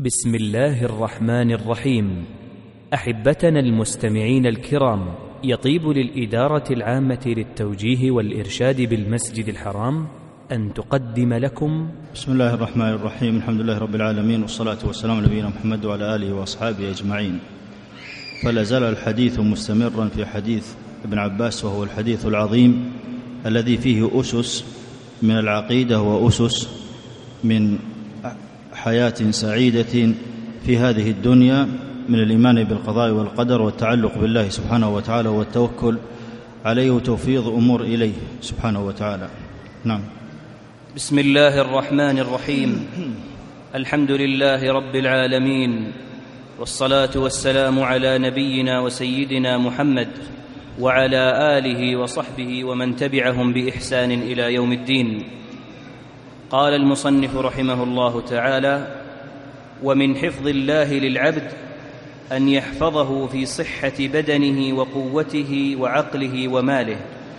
بسم الله الرحمن الرحيم. أحبتنا المستمعين الكرام، يطيب للإدارة العامة للتوجيه والإرشاد بالمسجد الحرام أن تقدم لكم بسم الله الرحمن الرحيم. الحمد لله رب العالمين، والصلاة والسلام على نبينا محمد وعلى آله وأصحابه أجمعين. فلا زال الحديث مستمرا في حديث ابن عباس، وهو الحديث العظيم الذي فيه أسس من العقيدة وأسس من حياة سعيدة في هذه الدنيا، من الإيمان بالقضاء والقدر والتعلق بالله سبحانه وتعالى والتوكل عليه وتوفيض أمور إليه سبحانه وتعالى. نعم. بسم الله الرحمن الرحيم. الحمد لله رب العالمين، والصلاة والسلام على نبينا وسيدنا محمد وعلى آله وصحبه ومن تبعهم بإحسان إلى يوم الدين. قال المصنف رحمه الله تعالى: ومن حفظ الله للعبد أن يحفظه في صحة بدنه وقوته وعقله وماله.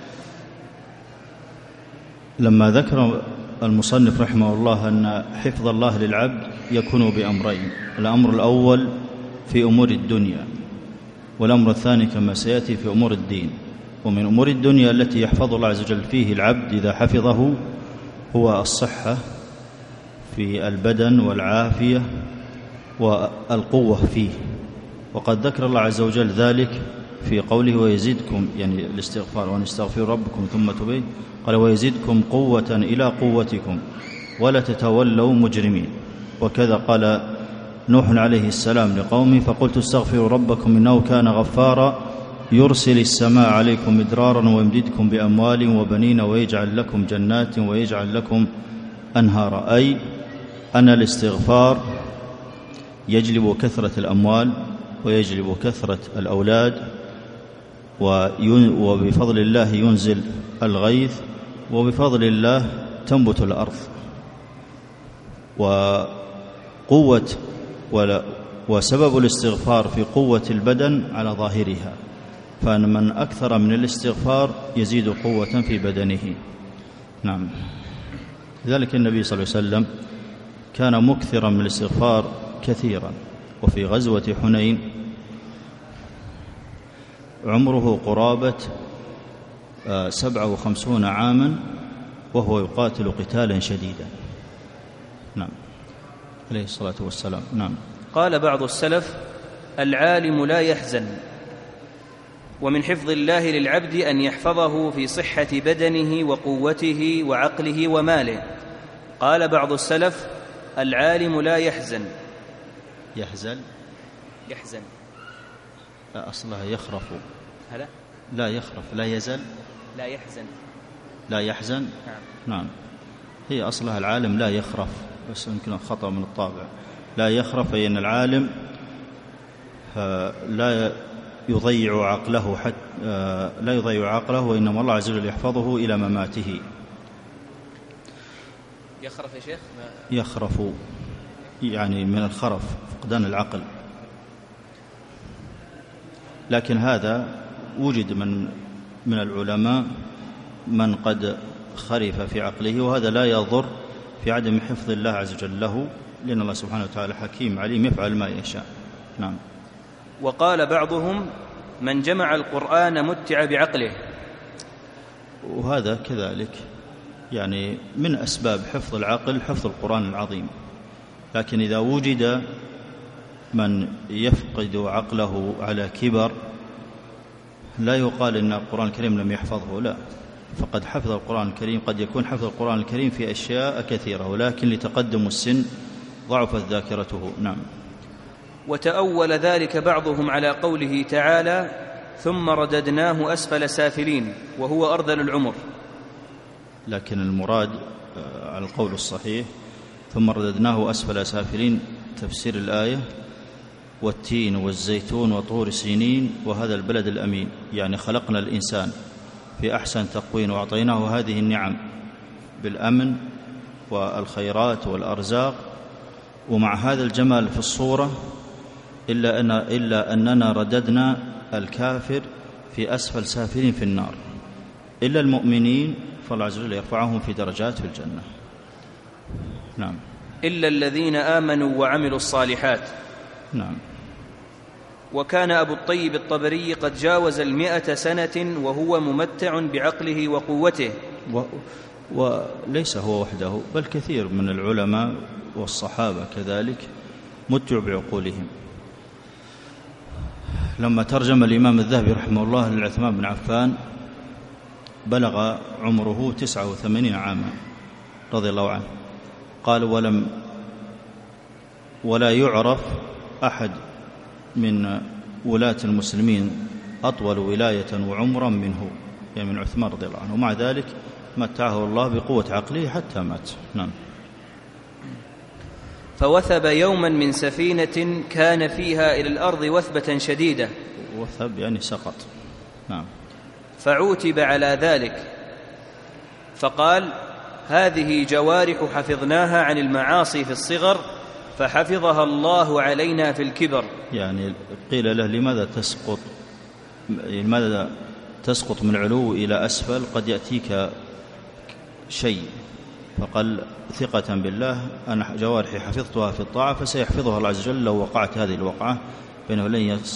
لما ذكر المصنف رحمه الله أن حفظ الله للعبد يكون بأمرين: الأمر الأول في أمور الدنيا، والأمر الثاني كما سيأتي في أمور الدين. ومن أمور الدنيا التي يحفظ الله عز وجل فيه العبد إذا حفظه هو الصحة في البدن والعافية والقوة فيه. وقد ذكر الله عز وجل ذلك في قوله: ويزيدكم، يعني الاستغفار، وأن استغفروا ربكم ثم تبين، قال: ويزيدكم قوة إلى قوتكم ولا تتولوا مجرمين. وكذا قال نوح عليه السلام لقومه: فقلت استغفروا ربكم إنه كان غفارا يرسل السماء عليكم مدرارا ويمددكم بأموال وبنين ويجعل لكم جنات ويجعل لكم أنهارا. أي أن الاستغفار يجلب كثرة الأموال ويجلب كثرة الأولاد، وبفضل الله ينزل الغيث، وبفضل الله تنبت الأرض. وسبب الاستغفار في قوة البدن على ظاهرها، فأن من أكثر من الاستغفار يزيد قوة في بدنه. نعم. لذلك النبي صلى الله عليه وسلم كان مكثرا من الاستغفار كثيرا. وفي غزوة حنين عمره قرابة 57 عاما وهو يقاتل قتالا شديدا. نعم، عليه الصلاة والسلام. نعم. قال بعض السلف: العالم لا يحزن. ومن حفظ الله للعبد أن يحفظه في صحة بدنه وقوته وعقله وماله. قال بعض السلف: العالم لا يحزن. يحزن لا، أصلها يخرف. هلا؟ لا يخرف، لا يزل، لا يحزن. نعم. هي أصلها العالم لا يخرف، بس يمكن خطأ من الطابع. لا يخرف أي أن العالم لا يضيع عقله وإنما الله عز وجل يحفظه إلى مماته. يخرف يا شيخ؟ يخرف يعني من الخرف، فقدان العقل. لكن هذا وجد من العلماء من قد خرف في عقله، وهذا لا يضر في عدم حفظ الله عز وجل له، لأن الله سبحانه وتعالى حكيم عليم يفعل ما يشاء. نعم. وقال بعضهم: من جمع القرآن متع بعقله. وهذا كذلك، يعني من أسباب حفظ العقل حفظ القرآن العظيم. لكن إذا وجد من يفقد عقله على كبر لا يقال إن القرآن الكريم لم يحفظه، لا، فقد حفظ القرآن الكريم. قد يكون حفظ القرآن الكريم في أشياء كثيرة، ولكن لتقدم السن ضعفت ذاكرته. نعم. وتأول ذلك بعضهم على قوله تعالى: ثم رددناه أسفل سافلين، وهو أرذل العمر. لكن المراد على القول الصحيح ثم رددناه أسفل سافلين تفسير الآية: والتين والزيتون وطور سينين وهذا البلد الأمين. يعني خلقنا الإنسان في أحسن تقويم وأعطيناه هذه النعم بالأمن والخيرات والأرزاق، ومع هذا الجمال في الصورة، إلا أننا رددنا الكافر في أسفل سافلين في النار، إلا المؤمنين فالله عز وجل يرفعهم في درجات في الجنة. نعم. إلا الذين آمنوا وعملوا الصالحات. نعم. وكان أبو الطيب الطبري قد جاوز 100 سنة وهو ممتع بعقله وقوته. وليس هو وحده، بل كثير من العلماء والصحابة كذلك متعوا بعقولهم. لما ترجم الإمام الذهبي رحمه الله لعثمان بن عفان بلغ عمره 89 عاما رضي الله عنه، قال: ولا يعرف أحد من ولاة المسلمين أطول ولاية وعمرا منه، يعني من عثمان رضي الله عنه، ومع ذلك متعه الله بقوة عقله حتى مات. نعم. فوثب يوما من سفينة كان فيها إلى الأرض وثبة شديدة. وثب يعني سقط. نعم. فعوتب على ذلك فقال: هذه جوارح حفظناها عن المعاصي في الصغر فحفظها الله علينا في الكبر. يعني قيل له: لماذا تسقط من العلو إلى أسفل؟ قد يأتيك شيء. فقال: ثقة بالله أنا جوارحي حفظتها في الطاعة فسيحفظها الله عز وجل لو وقعت هذه الوقعة، بأنه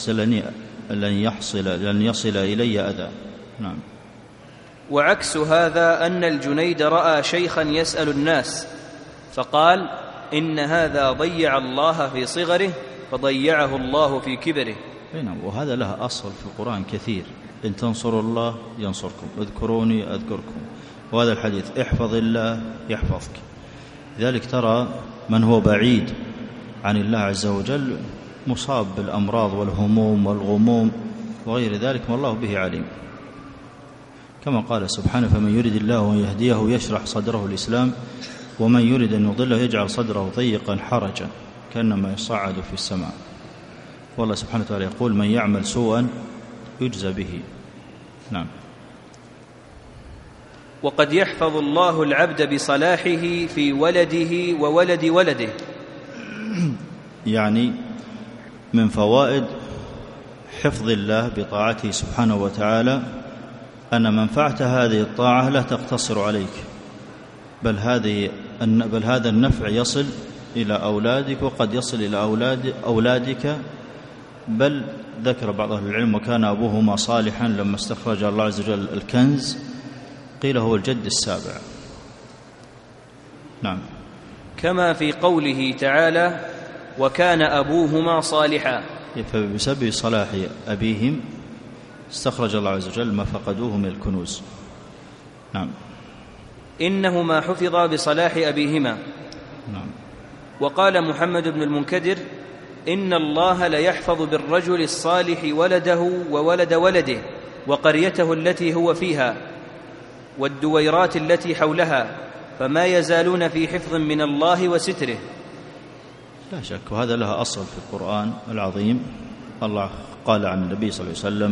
لن يصل إلي أذى. نعم. وعكس هذا أن الجنيد رأى شيخا يسأل الناس فقال: إن هذا ضيع الله في صغره فضيعه الله في كبره. وهذا له أصل في القرآن كثير: إن تنصروا الله ينصركم، اذكروني أذكركم. وهذا الحديث: احفظ الله يحفظك. لذلك ترى من هو بعيد عن الله عز وجل مصاب بالأمراض والهموم والغموم وغير ذلك، والله به عليم. كما قال سبحانه: فمن يريد الله أن يهديه يشرح صدره الإسلام ومن يريد أن يضله يجعل صدره ضيقا حرجا كأنما يصعد في السماء. والله سبحانه وتعالى يقول: من يعمل سوءا يجزى به. نعم. وقد يحفظ الله العبد بصلاحه في ولده وولد ولده. يعني من فوائد حفظ الله بطاعته سبحانه وتعالى أن منفعة هذه الطاعة لا تقتصر عليك، بل هذا النفع يصل إلى أولادك وقد يصل إلى أولادك. بل ذكر بعض أهل العلم: وكان أبوهما صالحا لما استخرج الله عز وجل الكنز قيل هو الجد السابع. نعم. كما في قوله تعالى: وكان أبوهما صالحا. فبسبب صلاح أبيهم استخرج الله عز وجل ما فقدوه من الكنوز. نعم. إنهما حفظا بصلاح أبيهما. نعم. وقال محمد بن المنكدر: إن الله ليحفظ بالرجل الصالح ولده وولد ولده وقريته التي هو فيها والدويرات التي حولها، فما يزالون في حفظ من الله وستره. لا شك، وهذا لها أصل في القرآن العظيم. الله قال عن النبي صلى الله عليه وسلم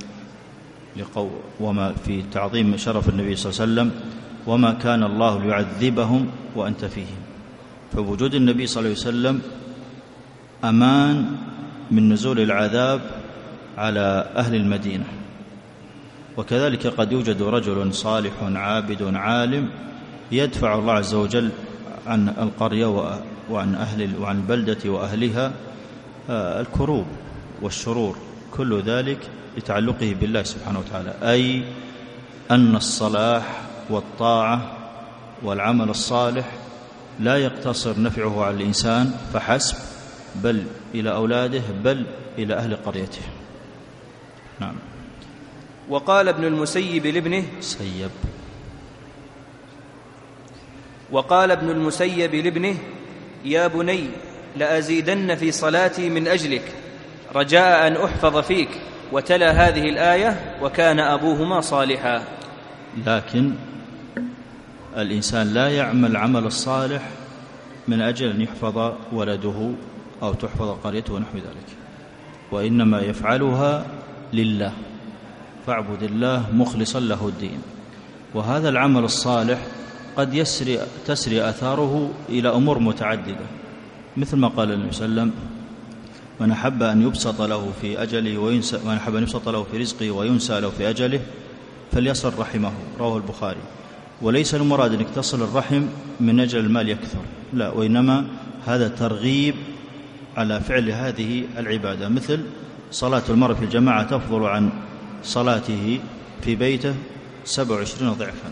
وما في تعظيم شرف النبي صلى الله عليه وسلم: وما كان الله ليعذبهم وأنت فيهم. فوجود النبي صلى الله عليه وسلم أمان من نزول العذاب على أهل المدينة. وكذلك قد يوجد رجل صالح عابد عالم يدفع الله عز وجل عن القرية وعن البلدة وأهلها الكروب والشرور، كل ذلك لتعلقه بالله سبحانه وتعالى. أي أن الصلاح والطاعة والعمل الصالح لا يقتصر نفعه على الإنسان فحسب، بل إلى أولاده، بل إلى أهل قريته. نعم. وقال ابن المسيب لابنه يا بني لأزيدن في صلاتي من أجلك رجاء أن أحفظ فيك، وتلا هذه الآية: وكان أبوهما صالحا. لكن الإنسان لا يعمل عمل الصالح من أجل أن يحفظ ولده أو تحفظ قريته ونحو ذلك، وإنما يفعلها لله، فاعبد الله مخلصا له الدين. وهذا العمل الصالح قد تسري أثاره إلى أمور متعددة، مثل ما قال النبي صلى الله عليه وسلم: من أحب أن يبسط له في أجله من أحب أن يبسط له في رزقه وينسى له في أجله فليصل رحمه. رواه البخاري. وليس المراد أنك تصل الرحم من أجل المال يكثر، لا، وإنما هذا ترغيب على فعل هذه العبادة، مثل صلاة المرء في الجماعة تفضل عن صلاته في بيته 27 ضعفا،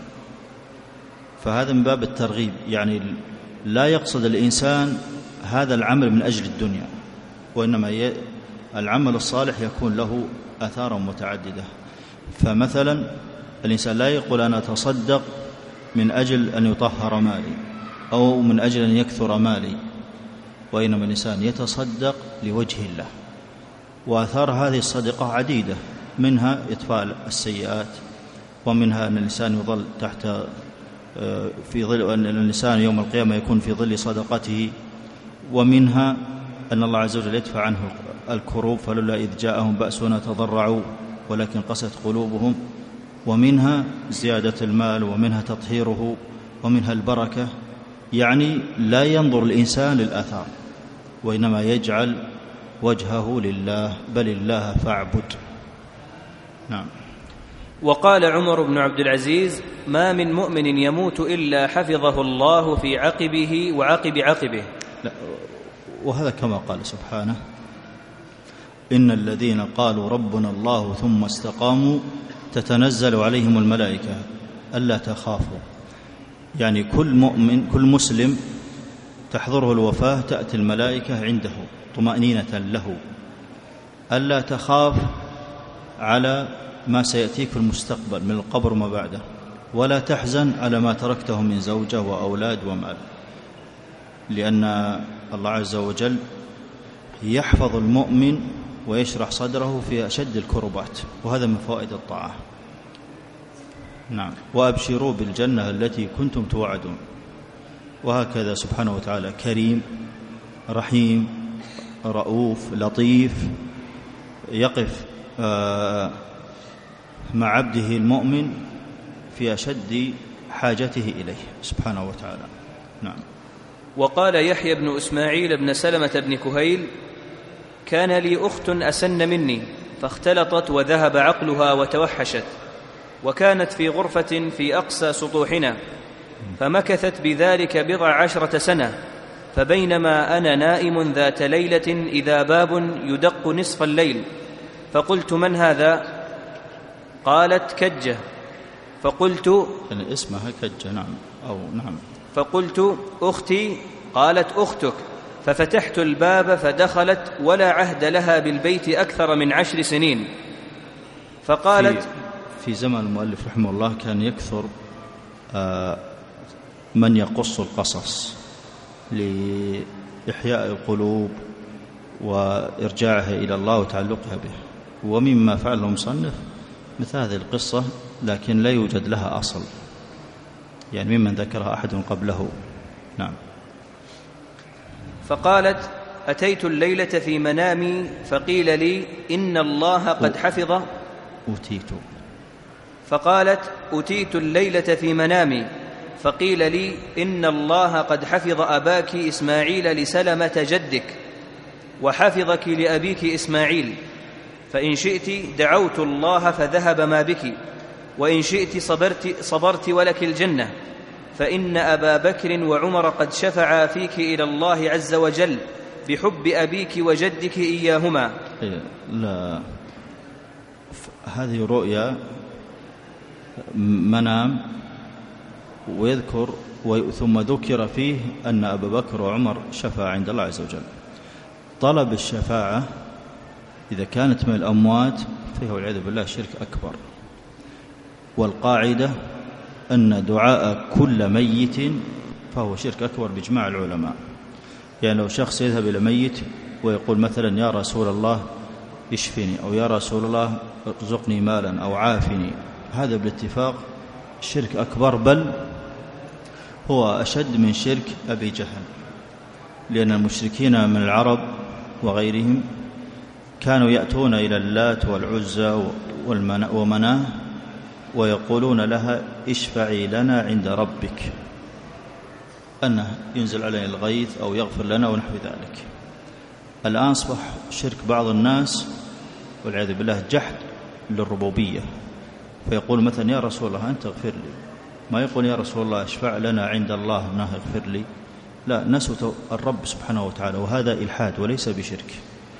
فهذا من باب الترغيب، يعني لا يقصد الإنسان هذا العمل من أجل الدنيا، وإنما العمل الصالح يكون له آثار متعددة. فمثلا الإنسان لا يقول أنا أتصدق من أجل أن يطهر مالي أو من أجل أن يكثر مالي، وإنما الإنسان يتصدق لوجه الله، وآثار هذه الصدقة عديدة، منها إطفاء السيئات، ومنها أن الإنسان يظل تحت في ظل، أن الإنسان يوم القيامة يكون في ظل صدقته، ومنها أن الله عز وجل يدفع عنه الكروب، فلولا إذ جاءهم بأسنا تضرعوا ولكن قست قلوبهم، ومنها زيادة المال، ومنها تطهيره، ومنها البركة. يعني لا ينظر الإنسان للآثار، وإنما يجعل وجهه لله، بل الله فاعبد. نعم. وقال عمر بن عبد العزيز: ما من مؤمن يموت إلا حفظه الله في عقبه وعقب عقبه. لا، وهذا كما قال سبحانه: إن الذين قالوا ربنا الله ثم استقاموا تتنزل عليهم الملائكة ألا تخافوا. يعني كل مؤمن، كل مسلم تحضره الوفاة تأتي الملائكة عنده طمأنينة له، ألا تخاف على ما سيأتيك في المستقبل من القبر وما بعده، ولا تحزن على ما تركته من زوجة وأولاد ومال، لأن الله عز وجل يحفظ المؤمن ويشرح صدره في أشد الكربات، وهذا من فوائد الطاعة. نعم. وأبشروا بالجنة التي كنتم توعدون. وهكذا سبحانه وتعالى كريم رحيم رؤوف لطيف، يقف مع عبده المؤمن في أشد حاجته إليه سبحانه وتعالى. نعم. وقال يحيى بن إسماعيل بن سلمة بن كهيل: كان لي أخت أسن مني، فاختلطت وذهب عقلها وتوحشت، وكانت في غرفة في أقصى سطوحنا، فمكثت بذلك 14 سنة، فبينما أنا نائم ذات ليلة إذا باب يدق نصف الليل، فقلت: من هذا؟ قالت: كجة. فقلت: يعني اسمها كجة. نعم. أو نعم. فقلت: أختي. قالت: أختك. ففتحت الباب فدخلت، ولا عهد لها بالبيت أكثر من 10 سنين. فقالت: في زمن المؤلف رحمه الله كان يكثر من يقص القصص لإحياء القلوب وإرجاعها إلى الله وتعلقها به، ومما فعله المصنف مثل هذه القصة، لكن لا يوجد لها أصل، يعني ممن ذكرها أحد قبله. نعم. فقالت: أتيت الليلة في منامي فقيل لي إن الله قد حفظ. فقالت: أتيت الليلة في منامي فقيل لي إن الله قد حفظ أباك إسماعيل لسلمة جدك، وحفظك لأبيك إسماعيل، فإن شئت دعوت الله فذهب ما بك، وإن شئت صبرت ولك الجنة، فإن أبا بكر وعمر قد شفعا فيك إلى الله عز وجل بحب أبيك وجدك إياهما. لا، هذه رؤيا منام، ويذكر ثم ذكر فيه أن أبا بكر وعمر شفع عند الله عز وجل. طلب الشفاعة إذا كانت من الأموات فهو والعياذ بالله شرك أكبر، والقاعدة أن دعاء كل ميت فهو شرك أكبر بإجماع العلماء. يعني لو شخص يذهب إلى ميت ويقول مثلا: يا رسول الله اشفني، أو يا رسول الله ارزقني مالا، أو عافني، هذا بالاتفاق شرك أكبر، بل هو أشد من شرك أبي جهل، لأن المشركين من العرب وغيرهم كانوا يأتون إلى اللات والعزى ومناه ويقولون لها: اشفعي لنا عند ربك أنه ينزل علينا الغيث أو يغفر لنا ونحو ذلك. الآن أصبح شرك بعض الناس والعياذ بالله جحد للربوبية، فيقول مثلا: يا رسول الله أنت اغفر لي، ما يقول: يا رسول الله اشفع لنا عند الله أنه اغفر لي، لا، نسوا الرب سبحانه وتعالى، وهذا إلحاد وليس بشرك.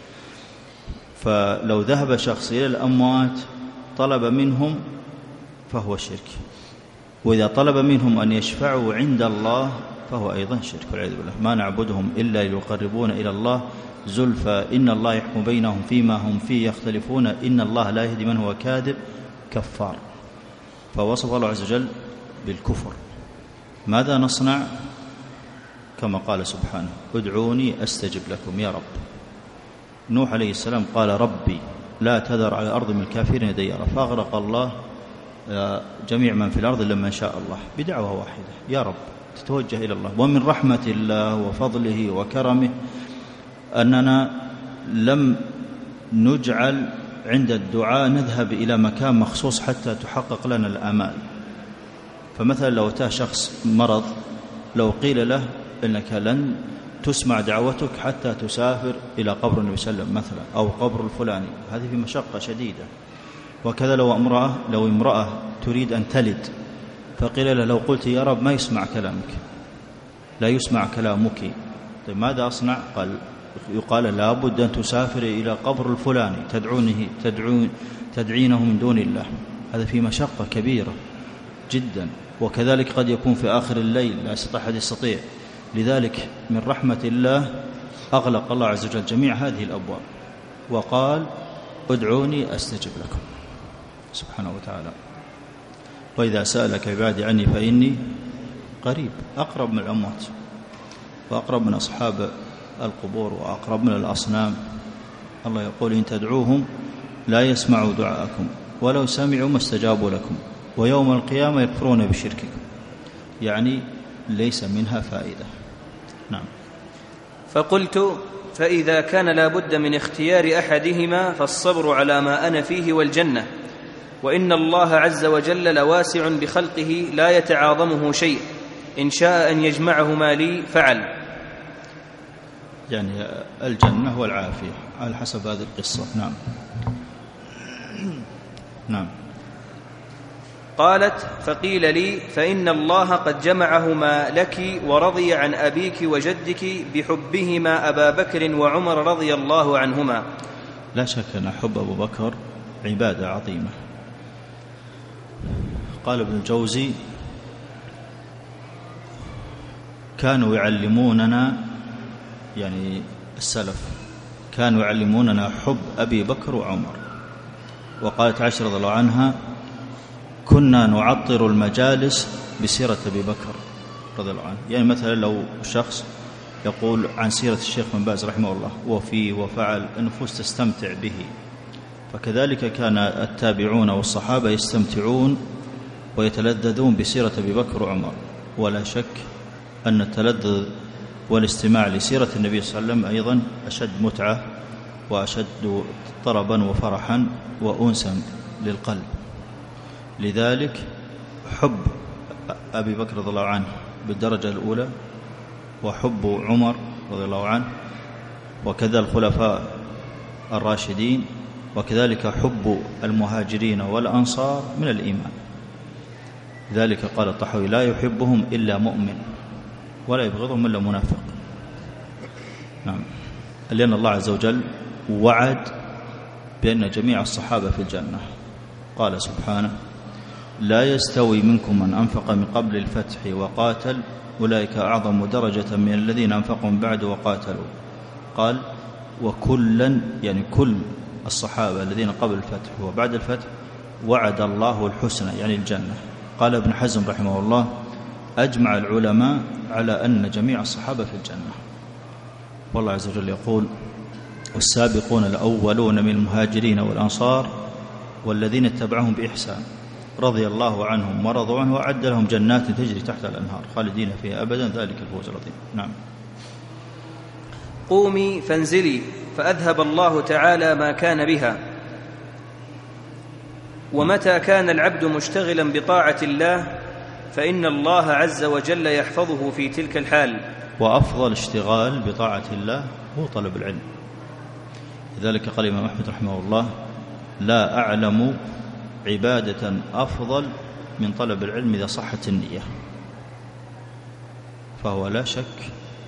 فلو ذهب شخص إلى الأموات طلب منهم فهو شرك، وإذا طلب منهم أن يشفعوا عند الله فهو أيضا شرك والعياذ بالله. ما نعبدهم إلا ليقربون إلى الله زلفى إن الله يحكم بينهم فيما هم فيه يختلفون إن الله لا يهدي من هو كاذب كفار. فوصف الله عز وجل بالكفر. ماذا نصنع؟ كما قال سبحانه ادعوني أستجب لكم يا رب. نوح عليه السلام قال ربي لا تذر على الأرض من الكافرين ديارا، فأغرق الله جميع من في الأرض لما شاء الله بدعوة واحدة يا رب، تتوجه إلى الله. ومن رحمة الله وفضله وكرمه أننا لم نجعل عند الدعاء نذهب إلى مكان مخصوص حتى تحقق لنا الآمال. فمثلا لو أتاه شخص مرض، لو قيل له إنك لن تسمع دعوتك حتى تسافر إلى قبر النبي صلى الله عليه وسلم مثلا أو قبر الفلاني، هذه في مشقة شديدة. وكذا لو امرأة تريد أن تلد، فقيل له لو قلت يا رب ما يسمع كلامك، لا يسمع كلامك، طيب ماذا أصنع؟ يقال لابد أن تسافر إلى قبر الفلاني تدعينه من دون الله. هذا في مشقة كبيرة جدا. وكذلك قد يكون في آخر الليل لا يستطيع أحد يستطيع. لذلك من رحمة الله أغلق الله عز وجل جميع هذه الأبواب وقال ادعوني أستجب لكم سبحانه وتعالى. وإذا سألك عبادي عني فإني قريب، أقرب من الأموات وأقرب من أصحاب القبور وأقرب من الأصنام. الله يقول إن تدعوهم لا يسمعوا دعاءكم ولو سمعوا ما استجابوا لكم ويوم القيامة يكفرون بشرككم، يعني ليس منها فائدة. نعم. فقلت فإذا كان لا بد من اختيار أحدهما فالصبر على ما أنا فيه والجنة، وإن الله عز وجل لواسع بخلقه لا يتعاظمه شيء، إن شاء أن يجمعهما لي فعل. يعني الجنة والعافية على حسب هذه القصة. نعم. نعم. قالت فقيل لي فإن الله قد جمعهما لك ورضي عن أبيك وجدك بحبهما أبا بكر وعمر رضي الله عنهما. لا شك أن حب أبو بكر عبادة عظيمة. قال ابن الجوزي كانوا يعلموننا، يعني السلف كانوا يعلموننا حب أبي بكر وعمر. وقالت عائشة رضي الله عنها كنا نعطر المجالس بسيرة أبي بكر رضي الله عنه. يعني مثلا لو شخص يقول عن سيرة الشيخ بن باز رحمه الله وفيه وفعل، النفوس تستمتع به. فكذلك كان التابعون والصحابة يستمتعون ويتلذذون بسيرة أبي بكر وعمر. ولا شك أن التلذذ والاستماع لسيرة النبي صلى الله عليه وسلم أيضا أشد متعة وأشد طربا وفرحا وأنسا للقلب. لذلك حب أبي بكر رضي الله عنه بالدرجة الأولى، وحب عمر رضي الله عنه، وكذا الخلفاء الراشدين، وكذلك حب المهاجرين والأنصار من الإيمان. لذلك قال الطحاوي لا يحبهم إلا مؤمن ولا يبغضهم إلا منافق. نعم. لأن الله عز وجل وعد بأن جميع الصحابة في الجنة. قال سبحانه لا يستوي منكم من أنفق من قبل الفتح وقاتل أولئك أعظم درجة من الذين أنفقوا من بعد وقاتلوا. قال وكلا، يعني كل الصحابة الذين قبل الفتح وبعد الفتح وعد الله الحسنى يعني الجنة. قال ابن حزم رحمه الله أجمع العلماء على أن جميع الصحابة في الجنة. والله عز وجل يقول والسابقون الأولون من المهاجرين والأنصار والذين اتبعهم بإحسان رضي الله عنهم ورضوا عنه وأعد لهم جنات تجري تحت الأنهار خالدين فيها أبدا ذلك الفوز العظيم. نعم. قومي فانزلي فأذهب الله تعالى ما كان بها. ومتى كان العبد مشتغلا بطاعة الله فإن الله عز وجل يحفظه في تلك الحال. وأفضل اشتغال بطاعة الله هو طلب العلم. لذلك قال الإمام أحمد رحمه الله لا أعلم عبادة أفضل من طلب العلم إذا صحت النية. فهو لا شك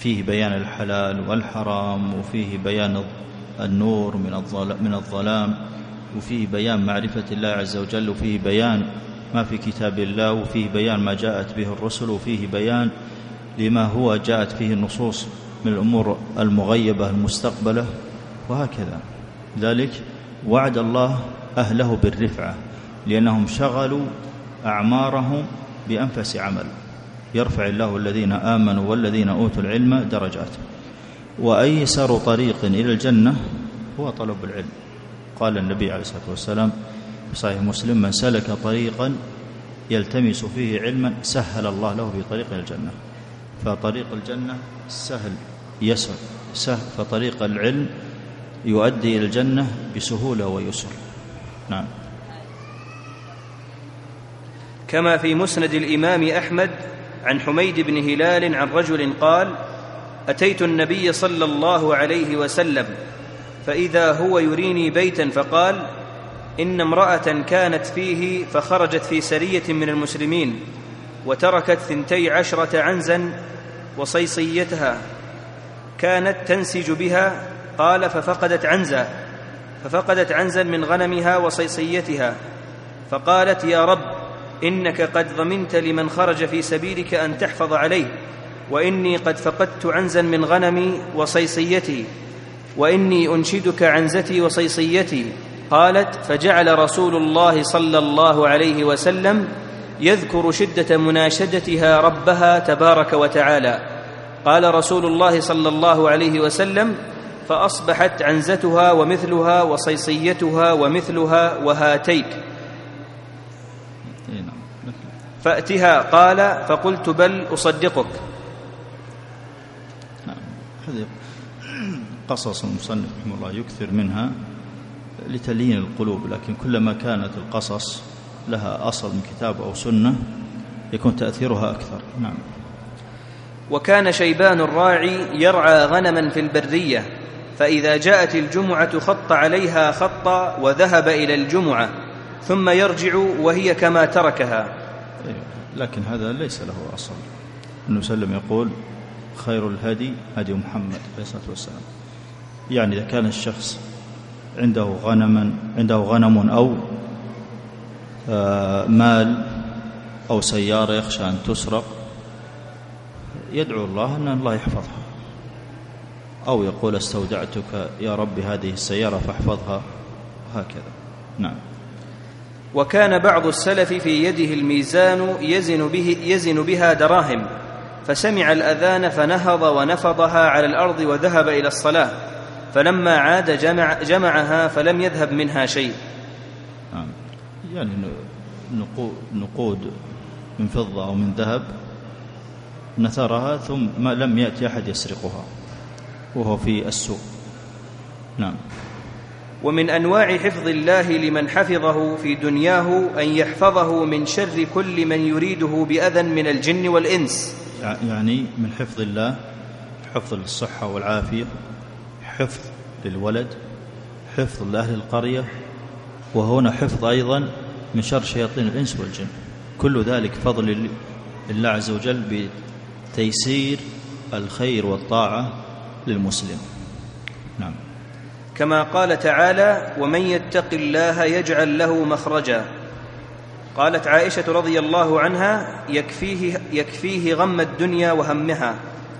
فيه بيان الحلال والحرام، وفيه بيان النور من الظلام، وفيه بيان معرفة الله عز وجل، وفيه بيان ما في كتاب الله، وفيه بيان ما جاءت به الرسل، وفيه بيان لما هو جاءت فيه النصوص من الأمور المغيبة المستقبلة، وهكذا. ذلك وعد الله أهله بالرفعة، لأنهم شغلوا أعمارهم بأنفس عمل. يرفع الله الذين آمنوا والذين أوتوا العلم درجات. وأيسر طريق إلى الجنة هو طلب العلم. قال النبي عليه الصلاة والسلام في صحيح مسلم: من سلك طريقا يلتمس فيه علما سهل الله له في طريق الجنة. فطريق الجنة سهل يسر سهل، فطريق العلم يؤدي إلى الجنة بسهولة ويسر. نعم. كما في مسند الإمام أحمد عن حميد بن هلال عن رجل قال: أتيت النبي صلى الله عليه وسلم فإذا هو يريني بيتا فقال: إن امرأة كانت فيه فخرجت في سرية من المسلمين وتركت 12 عنزا وصيصيتها كانت تنسج بها. قال: ففقدت عنزا من غنمها وصيصيتها، فقالت: يا رب، إنك قد ضمنت لمن خرج في سبيلك أن تحفظ عليه، وإني قد فقدت عنزا من غنمي وصيصيتي، وإني أنشدك عنزتي وصيصيتي. قالت: فجعل رسول الله صلى الله عليه وسلم يذكر شدة مناشدتها ربها تبارك وتعالى. قال رسول الله صلى الله عليه وسلم: فأصبحت عنزتها ومثلها وصيصيتها ومثلها وهاتيك فأتها. قال: فقلت: بل أصدقك. هذه قصص المصنف رحمه الله يكثر منها لتلين القلوب، لكن كلما كانت القصص لها أصل من كتاب أو سنة يكون تأثيرها أكثر. نعم. وكان شيبان الراعي يرعى غنما في البرية، فإذا جاءت الجمعة خط عليها خطا وذهب إلى الجمعة ثم يرجع وهي كما تركها. لكن هذا ليس له أصل. النبي صلى الله عليه وسلم يقول: خير الهدي هدي محمد عليه الصلاة والسلام. يعني إذا كان الشخص عنده غنم أو مال أو سيارة يخشى أن تسرق، يدعو الله أن الله يحفظها، أو يقول: استودعتك يا رب هذه السيارة فاحفظها، هكذا. نعم. وكان بعض السلف في يده الميزان يزن بها دراهم، فسمع الأذان فنهض ونفضها على الأرض وذهب إلى الصلاة، فلما عاد جمعها فلم يذهب منها شيء. يعني نقود من فضة أو من ذهب نثرها ثم لم يأتي أحد يسرقها وهو في السوق. نعم. ومن أنواع حفظ الله لمن حفظه في دنياه أن يحفظه من شر كل من يريده بأذى من الجن والإنس. يعني من حفظ الله حفظ للصحة والعافية، حفظ للولد، حفظ لأهل القرية، وهنا حفظ أيضا من شر شياطين الإنس والجن. كل ذلك فضل الله عز وجل بتيسير الخير والطاعة للمسلم. نعم. كما قال تعالى: ومن يتق الله يجعل له مخرجا. قالت عائشة رضي الله عنها: يكفيه غم الدنيا وهمها.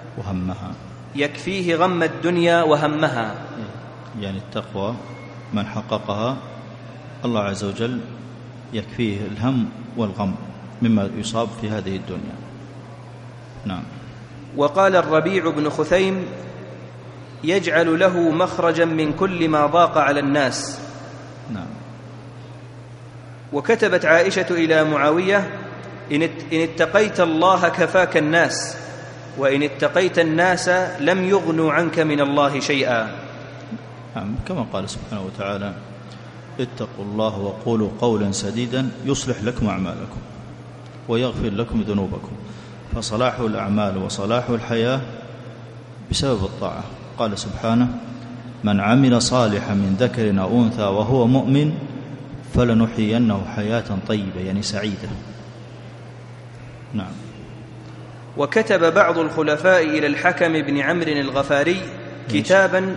يكفيه غم الدنيا وهمها. يعني التقوى من حققها الله عز وجل يكفيه الهم والغم مما يصاب في هذه الدنيا. نعم. وقال الربيع بن خثيم: يجعل له مخرجا من كل ما ضاق على الناس. نعم. وكتبت عائشة إلى معاوية: إن اتقيت الله كفاك الناس، وإن اتقيت الناس لم يغنوا عنك من الله شيئا. نعم. كما قال سبحانه وتعالى: اتقوا الله وقولوا قولا سديدا يصلح لكم أعمالكم ويغفر لكم ذنوبكم. فصلاح الأعمال وصلاح الحياة بسبب الطاعة. قال سبحانه: من عمل صالحا من ذكر أو أنثى وهو مؤمن فلنحيينه حياة طيبة، يعني سعيدة. نعم. وكتب بعض الخلفاء إلى الحكم بن عمرو الغفاري كتابا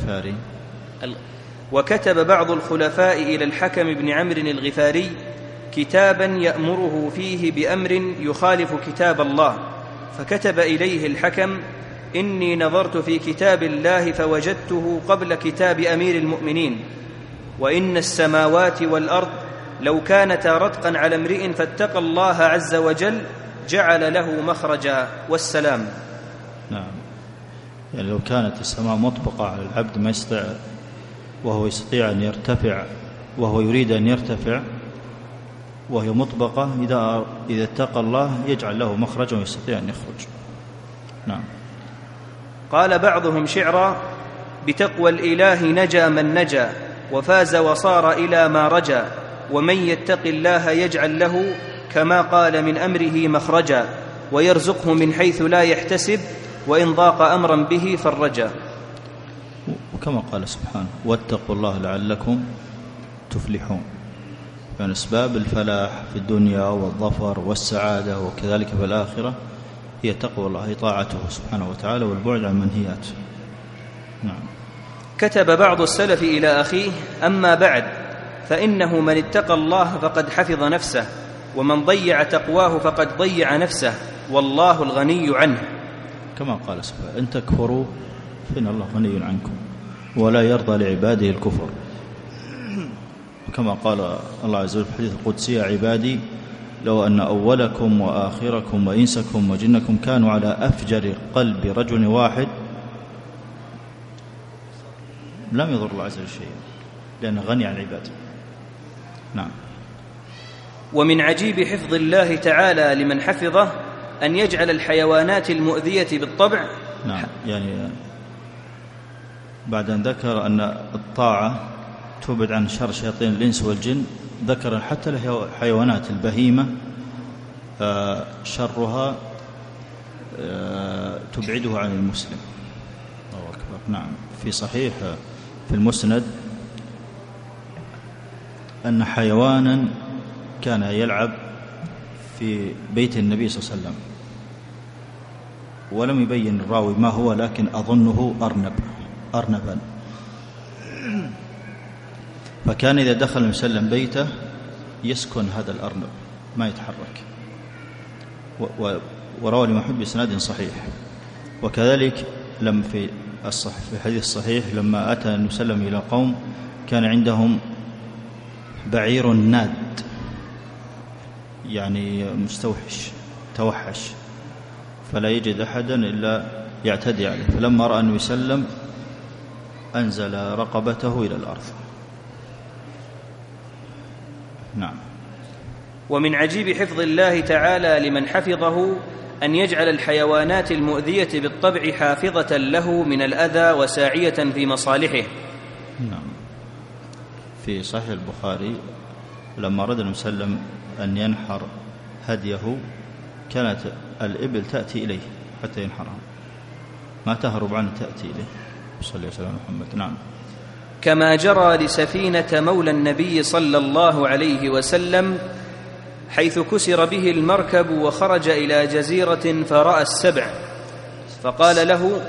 وكتب بعض الخلفاء إلى الحكم بن عمرو الغفاري كتابا يأمره فيه بأمر يخالف كتاب الله، فكتب إليه الحكم: إني نظرت في كتاب الله فوجدته قبل كتاب أمير المؤمنين، وإن السماوات والأرض لو كانتا رتقا على امرئ فاتقى الله عز وجل جعل له مخرجا، والسلام. نعم، يعني لو كانت السماء مطبقة على العبد ما يستطيع، وهو يستطيع أن يرتفع، وهو يريد أن يرتفع وهي مطبقة، إذا اتقى الله يجعل له مخرجا ويستطيع أن يخرج. نعم. قال بعضهم شعرا: بتقوى الإله نجا من نجا، وفاز وصار إلى ما رجا، ومن يتق الله يجعل له كما قال من أمره مخرجا، ويرزقه من حيث لا يحتسب، وإن ضاق أمرا به فرجا. وكما قال سبحانه: واتقوا الله لعلكم تفلحون. يعني أسباب الفلاح في الدنيا والظفر والسعادة وكذلك في الآخرة هي تقوى الله، هي طاعته سبحانه وتعالى والبعد عن المنهيات. نعم. كتب بعض السلف إلى أخيه: أما بعد، فإنه من اتقى الله فقد حفظ نفسه، ومن ضيع تقواه فقد ضيع نفسه، والله الغني عنه. كما قال سبحانه: إن تكفروا فإن الله غني عنكم ولا يرضى لعباده الكفر. وكما قال الله عز وجل في الحديث القدسي: يا عبادي لو أن أولكم وآخركم وإنسكم وجنكم كانوا على أفجر قلب رجل واحد لم يضر الله عز وجل شيئا، لأنه غني عن عباده. نعم. ومن عجيب حفظ الله تعالى لمن حفظه أن يجعل الحيوانات المؤذية بالطبع. نعم، يعني بعد أن ذكر أن الطاعة تبعد عن شر شياطين الإنس والجن، ذكر حتى الحيوانات البهيمة شرها تبعده عن المسلم. الله أكبر. نعم. في صحيح في المسند أن حيوانا كان يلعب في بيت النبي صلى الله عليه وسلم، ولم يبين الراوي ما هو، لكن أظنه أرنبا. فكان إذا دخل المسلم بيته يسكن هذا الأرنب ما يتحرك، وروى الإمام بإسناد صحيح. وكذلك لم في الحديث الصحيح لما أتى النبي صلى الله عليه وسلم إلى قوم كان عندهم بعير ناد، يعني مستوحش توحش، فلا يجد أحدا إلا يعتدي عليه، فلما رأى النبي صلى الله عليه وسلم أنزل رقبته إلى الأرض. نعم. ومن عجيب حفظ الله تعالى لمن حفظه أن يجعل الحيوانات المؤذية بالطبع حافظة له من الأذى وساعية في مصالحه. نعم. في صحيح البخاري لما أراد النبي صلى الله عليه وسلم أن ينحر هديه كانت الإبل تأتي إليه حتى ينحرها، ما تهرب عنه، تأتي إليه صلى الله عليه وسلم محمد. نعم. كما جرى لسفينة مولى النبي صلى الله عليه وسلم، حيث كسر به المركب وخرج إلى جزيرة فرأى السبع فقال له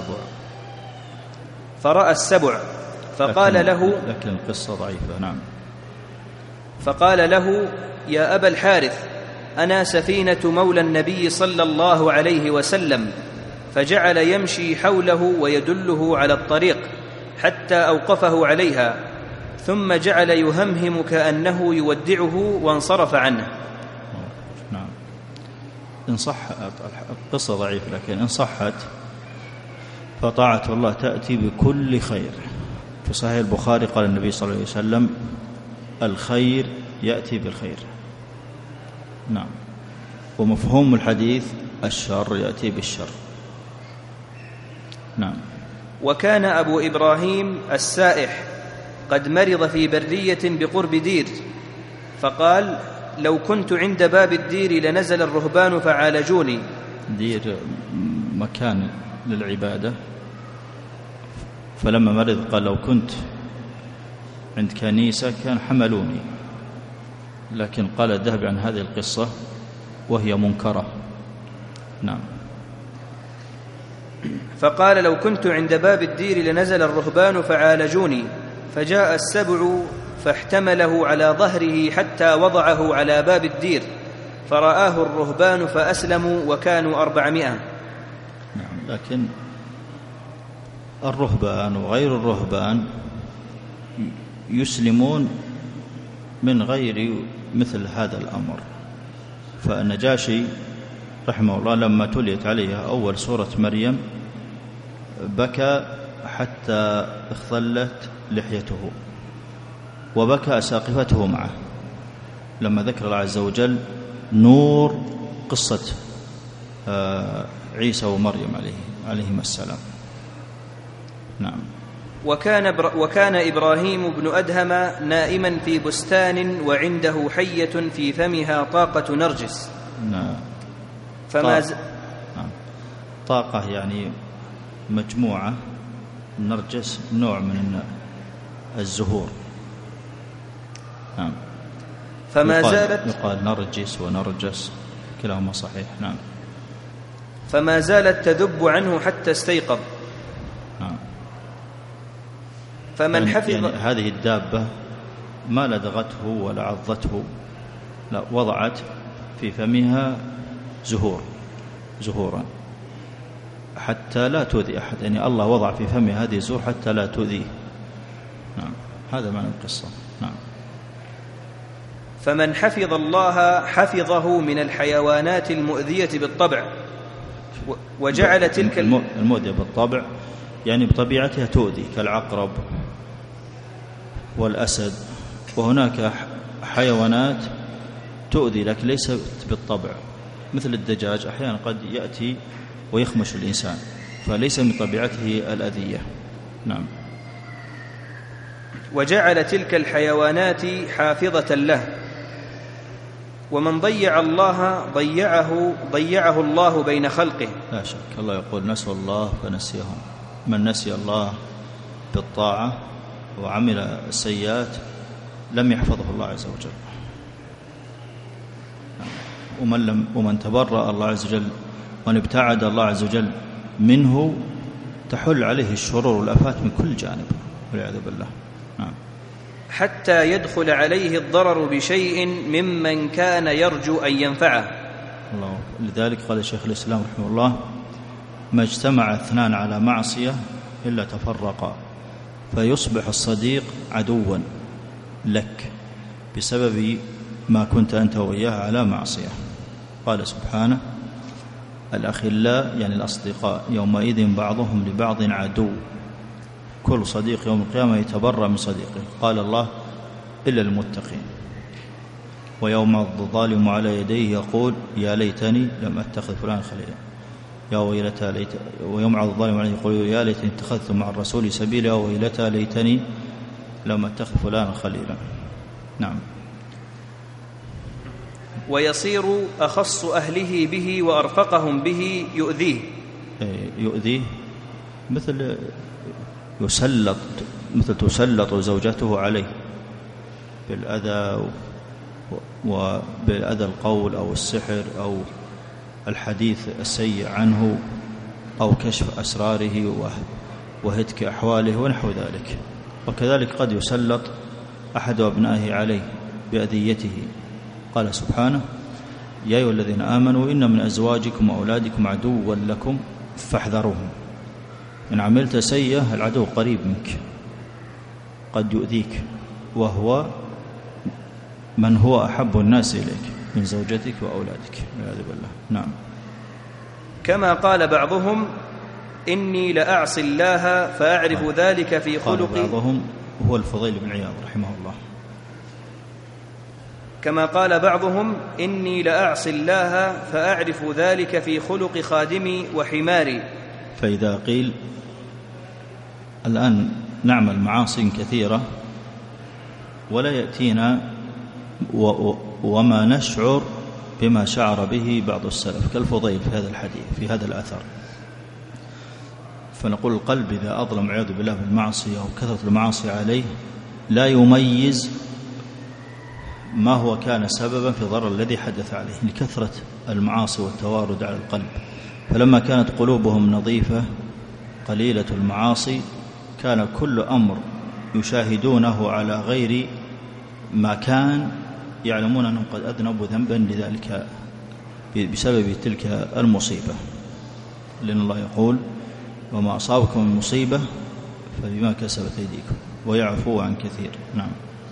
لكن القصة ضعيفة. نعم. فقال له: يا أبا الحارث، أنا سفينة مولى النبي صلى الله عليه وسلم. فجعل يمشي حوله ويدله على الطريق حتى أوقفه عليها، ثم جعل يهمهم كأنه يودعه وانصرف عنه. نعم. إن صح القصة ضعيفة، لكن إن صحت فطاعة الله تأتي بكل خير. في صحيح البخاري قال النبي صلى الله عليه وسلم: الخير يأتي بالخير. نعم. ومفهوم الحديث: الشر يأتي بالشر. نعم. وكان أبو إبراهيم السائح قد مرض في برية بقرب دير، فقال: لو كنت عند باب الدير لنزل الرهبان فعالجوني. دير مكان للعبادة، فلما مرض قال: لو كنت عند كنيسة كان حملوني. لكن قال الذهبي عن هذه القصة وهي منكرة، نعم. فقال: لو كنت عند باب الدير لنزل الرهبان فعالجوني، فجاء السبع فاحتمله على ظهره حتى وضعه على باب الدير، فرآه الرهبان فأسلموا وكانوا 400. نعم. لكن الرهبان وغير الرهبان يسلمون من غير مثل هذا الأمر. فالنجاشي رحمه الله لما تليت عليه أول سورة مريم بكى حتى اختلت لحيته، وبكى ساقفته معه لما ذكر الله عز وجل نور قصة عيسى ومريم عليهما السلام. نعم. وكان إبراهيم بن أدهم نائما في بستان وعنده حية في فمها طاقة نرجس. نعم. نعم. طاقة يعني مجموعة، نرجس نوع من الزهور. نعم. يقال نرجس ونرجس كلاهما صحيح. نعم. فما زالت تذب عنه حتى استيقظ. نعم. فمن حفظ يعني هذه الدابة ما لدغته ولا عضته، لا، وضعت في فمها زهورا حتى لا تؤذي أحد، يعني الله وضع في فمها هذه الزهور حتى لا تؤذيه. نعم. هذا معنى القصة. نعم. فمن حفظ الله حفظه من الحيوانات المؤذية بالطبع، وجعل تلك المؤذية بالطبع يعني بطبيعتها تؤذي، كالعقرب والأسد، وهناك حيوانات تؤذي لكن ليست بالطبع، مثل الدجاج أحيانا قد يأتي ويخمش الإنسان، فليس من طبيعته الأذية. نعم. وجعل تلك الحيوانات حافظة له، ومن ضيع الله ضيعه الله بين خلقه. لا شك. الله يقول: نسوا الله فنسيهم. من نسي الله بالطاعة وعمل السيئات لم يحفظه الله عز وجل. ومن تبرأ الله عز وجل ومن ابتعد الله عز وجل منه تحل عليه الشرور والآفات من كل جانب والعياذ بالله. نعم. حتى يدخل عليه الضرر بشيء ممن كان يرجو أن ينفعه. الله. لذلك قال شيخ الإسلام رحمه الله: ما اجتمع اثنان على معصية إلا تفرقا، فيصبح الصديق عدوا لك بسبب ما كنت أنت وإياه على معصية. قال سبحانه: الأخلاء يعني الأصدقاء يومئذ بعضهم لبعض عدو، كل صديق يوم القيامة يتبرأ من صديقه. قال الله: إلا المتقين. ويوم الظالم على يديه يقول: يا ليتني لم أتخذ فلان خليلا، يا ويلتى ليت. ويوم الظالم عليه يقول: يا ليتني اتخذت مع الرسول سبيلا، يا ويلتى ليتني لم أتخذ فلان خليلا. نعم. ويصير أخص أهله به وأرفقهم به يؤذيه مثل تسلط زوجته عليه بالأذى، وبالأذى القول أو السحر أو الحديث السيء عنه أو كشف أسراره وهتك أحواله ونحو ذلك. وكذلك قد يسلط أحد أبنائه عليه بأذيته. قال سبحانه: يا أيها الذين آمنوا إن من أزواجكم وأولادكم عدوا لكم فاحذروهم. إن عملت سيئة العدو قريب منك قد يؤذيك، وهو من هو أحب الناس إليك من زوجتك وأولادك والعياذ بالله. نعم. كما قال بعضهم: إني لأعصي الله فأعرف ذلك في خلقي. بعضهم هو الفضيل بن عياض رحمه الله. كما قال بعضهم: إني لأعصي الله فأعرف ذلك في خلق خادمي وحماري. فإذا قيل الآن نعمل معاصي كثيرة ولا يأتينا وما نشعر بما شعر به بعض السلف كالفضيل في هذا الحديث في هذا الأثر، فنقول القلب إذا أظلم والعياذ بالله بالمعصية وكثرة المعاصي عليه لا يميز ما هو كان سببا في ضرر الذي حدث عليه لكثرة المعاصي والتوارد على القلب. فلما كانت قلوبهم نظيفة قليلة المعاصي كان كل أمر يشاهدونه على غير ما كان يعلمون أنهم قد أذنبوا ذنبا لذلك بسبب تلك المصيبة، لأن الله يقول وما أصابكم من مصيبة فبما كسبت أيديكم ويعفو عن كثير. نعم.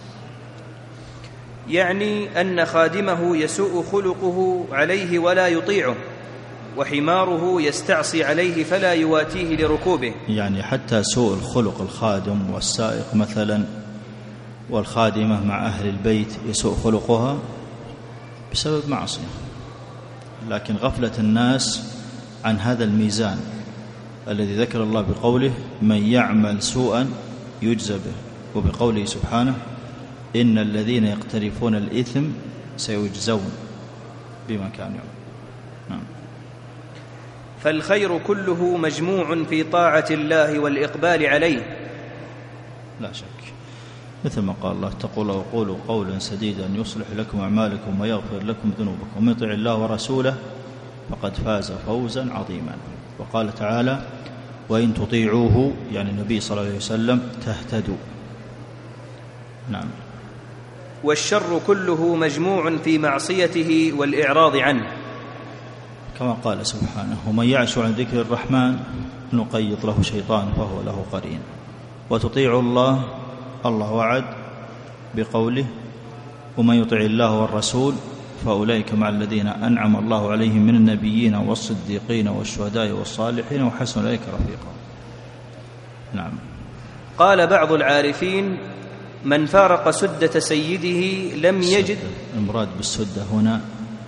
يعني أن خادمه يسوء خلقه عليه ولا يطيعه، وحماره يستعصي عليه فلا يواتيه لركوبه. يعني حتى سوء الخلق الخادم والسائق مثلا والخادمة مع أهل البيت يسوء خلقها بسبب معصية، لكن غفلة الناس عن هذا الميزان الذي ذكر الله بقوله من يعمل سوءا يجزى به، وبقوله سبحانه إن الذين يقترفون الإثم سيجزون بما كانوا يعملون. نعم. فالخير كله مجموع في طاعة الله والإقبال عليه. لا شك، مثل ما قال الله اتقوا الله وقولوا قولا سديدا يصلح لكم أعمالكم ويغفر لكم ذنوبكم ومن يطع الله ورسوله فقد فاز فوزا عظيما. وقال تعالى وإن تطيعوه يعني النبي صلى الله عليه وسلم تهتدوا. نعم. والشر كله مجموع في معصيته والإعراض عنه، كما قال سبحانه ومن يعش عن ذكر الرحمن نقيض له شيطان فهو له قرين. وتطيع الله، الله وعد بقوله ومن يطع الله والرسول فأولئك مع الذين أنعم الله عليهم من النبيين والصديقين والشهداء والصالحين وحسن أولئك رفيقا. نعم. قال بعض العارفين من فارق سدة سيده لم يجد. المراد بالسدة هنا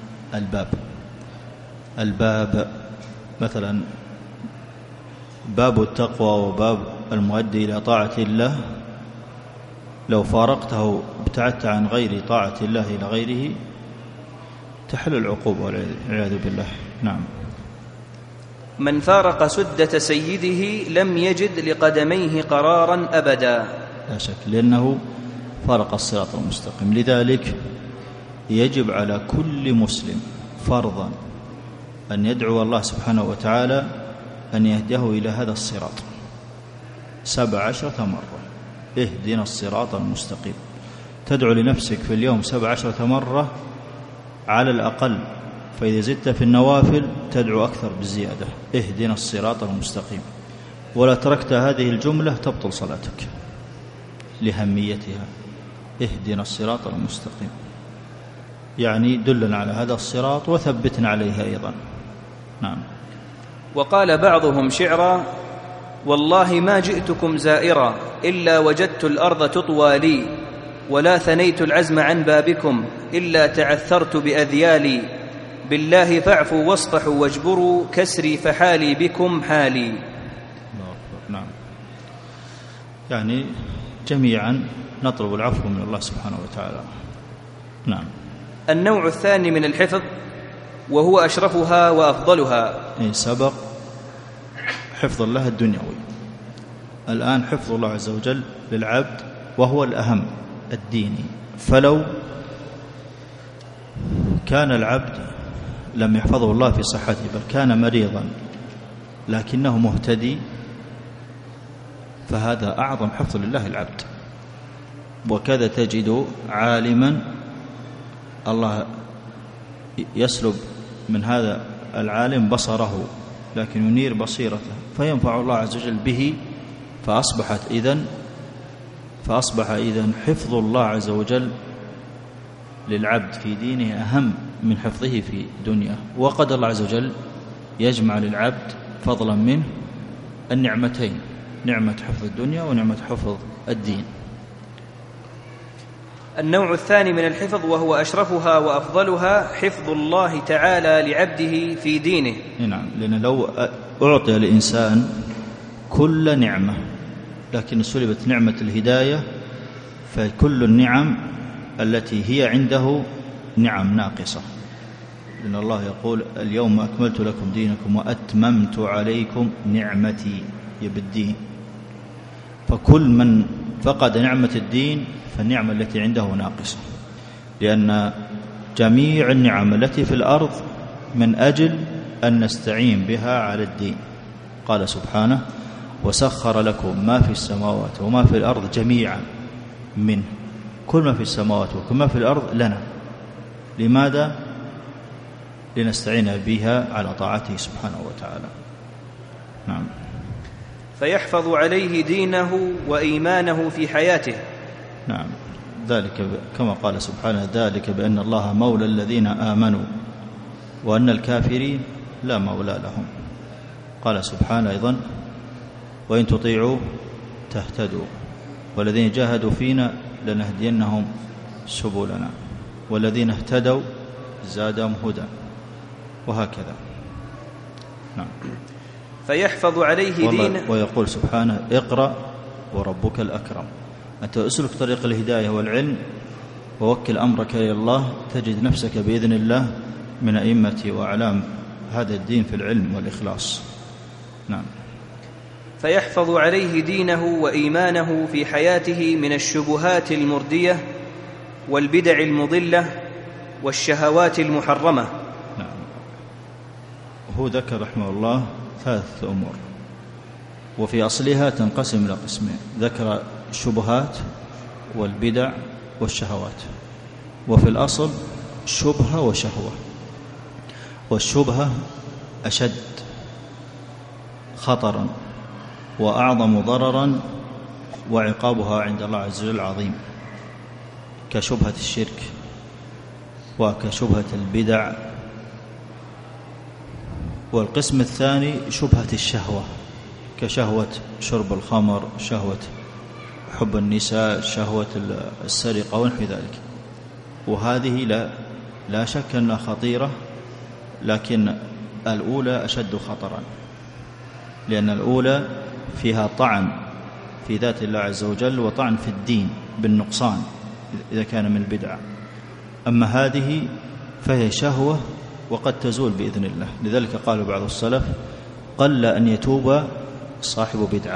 الباب مثلا باب التقوى وباب المؤدي إلى طاعة الله، لو فارقته ابتعدت عن غير طاعة الله إلى غيره تحل العقوبة والعياذ بالله. نعم. من فارق سدة سيده لم يجد لقدميه قرارا أبدا. لا شك، لأنه فارق الصراط المستقيم. لذلك يجب على كل مسلم فرضا أن يدعو الله سبحانه وتعالى أن يهديه إلى هذا الصراط 17 مرة. اهدنا الصراط المستقيم. تدعو لنفسك في اليوم 17 مرة على الأقل، فإذا زدت في النوافل تدعو أكثر بالزيادة اهدنا الصراط المستقيم. ولا تركت هذه الجملة تبطل صلاتك لهميتها. اهدنا الصراط المستقيم يعني دلنا على هذا الصراط وثبتنا عليه أيضا. نعم. وقال بعضهم شعرا والله ما جئتكم زائرا إلا وجدت الأرض تطوى لي ولا ثنيت العزم عن بابكم إلا تعثرت بأذيالي بالله فاعفوا واصفحوا واجبروا كسري فحالي بكم حالي. نعم. يعني جميعا نطلب العفو من الله سبحانه وتعالى. نعم. النوع الثاني من الحفظ وهو أشرفها وأفضلها. سبق حفظ الله الدنيوي، الآن حفظ الله عز وجل للعبد وهو الأهم الديني. فلو كان العبد لم يحفظه الله في صحته بل كان مريضا لكنه مهتدي فهذا أعظم حفظ لله العبد. وكذا تجد عالما الله يسلب من هذا العالم بصره لكن ينير بصيرته فينفع الله عز وجل به، فأصبح إذن حفظ الله عز وجل للعبد في دينه أهم من حفظه في دنياه. وقد الله عز وجل يجمع للعبد فضلا منه النعمتين، نعمة حفظ الدنيا ونعمة حفظ الدين. النوع الثاني من الحفظ وهو أشرفها وأفضلها حفظ الله تعالى لعبده في دينه. نعم. لأن لو أعطي الإنسان كل نعمة لكن سلبت نعمة الهداية فكل النعم التي هي عنده نعم ناقصة، لأن الله يقول اليوم أكملت لكم دينكم وأتممت عليكم نعمتي بالدين. فكل من فقد نعمة الدين فالنعمة التي عنده ناقصة، لأن جميع النعم التي في الأرض من أجل أن نستعين بها على الدين. قال سبحانه: وسخر لكم ما في السماوات وما في الأرض جميعا منه. كل ما في السماوات وكل ما في الأرض لنا. لماذا؟ لنستعين بها على طاعته سبحانه وتعالى. نعم. فيحفظ عليه دينه وإيمانه في حياته. نعم، ذلك كما قال سبحانه: ذلك بأن الله مولى الذين آمنوا وأن الكافرين لا مولى لهم. قال سبحانه أيضا: وإن تطيعوا تهتدوا والذين جاهدوا فينا لنهدينهم سبلنا والذين اهتدوا زادهم هدى، وهكذا. نعم. فيحفظ عليه دينه. ويقول سبحانه: اقرأ وربك الأكرم. أنت أسلك طريق الهداية والعلم ووكل أمرك إلى الله، تجد نفسك بإذن الله من أئمة وأعلام هذا الدين في العلم والإخلاص. نعم. فيحفظ عليه دينه وإيمانه في حياته من الشبهات المردية والبدع المضلة والشهوات المحرمة. نعم. هو ذكر رحمه الله 3 أمور، وفي أصلها تنقسم إلى قسمين. ذكر الشبهات والبدع والشهوات، وفي الأصل شبهة وشهوة، والشبهة أشد خطرا وأعظم ضررا وعقابها عند الله عز وجل عظيم، كشبهة الشرك وكشبهة البدع. والقسم الثاني شبهة الشهوة، كشهوة شرب الخمر، شهوة حب النساء، شهوة السرقة ونحو ذلك. وهذه لا شك أنها خطيرة، لكن الأولى أشد خطرا، لأن الأولى فيها طعن في ذات الله عز وجل وطعن في الدين بالنقصان إذا كان من البدع. أما هذه فهي شهوة وقد تزول بإذن الله. لذلك قال بعض السلف: قل أن يتوب صاحب بدعة.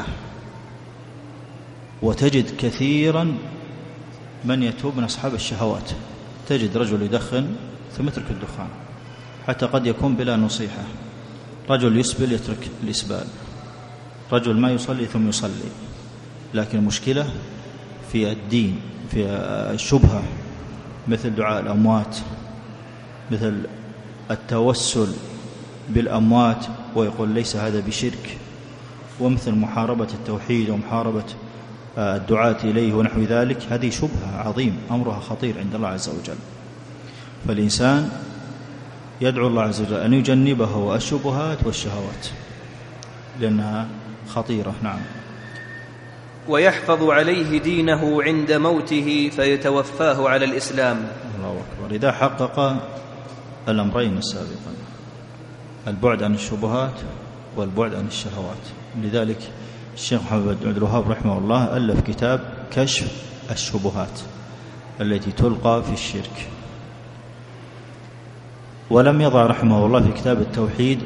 وتجد كثيرا من يتوب من أصحاب الشهوات. تجد رجل يدخن ثم يترك الدخان، حتى قد يكون بلا نصيحة. رجل يسبل يترك الإسبال، رجل ما يصلي ثم يصلي. لكن المشكلة في الدين، في الشبهة، مثل دعاء الأموات، مثل التوسل بالأموات ويقول ليس هذا بشرك، ومثل محاربة التوحيد ومحاربة الدعاة إليه ونحو ذلك. هذه شبهة عظيم، أمرها خطير عند الله عز وجل. فالإنسان يدعو الله عز وجل أن يجنبه الشبهات والشهوات لأنها خطيرة. نعم. ويحفظ عليه دينه عند موته فيتوفاه على الإسلام. الله أكبر. إذا حقق الأمرين السابقين، البعد عن الشبهات والبعد عن الشهوات. لذلك الشيخ محمد بن عبد الوهاب رحمه الله ألف كتاب كشف الشبهات التي تلقى في الشرك. ولم يضع رحمه الله في كتاب التوحيد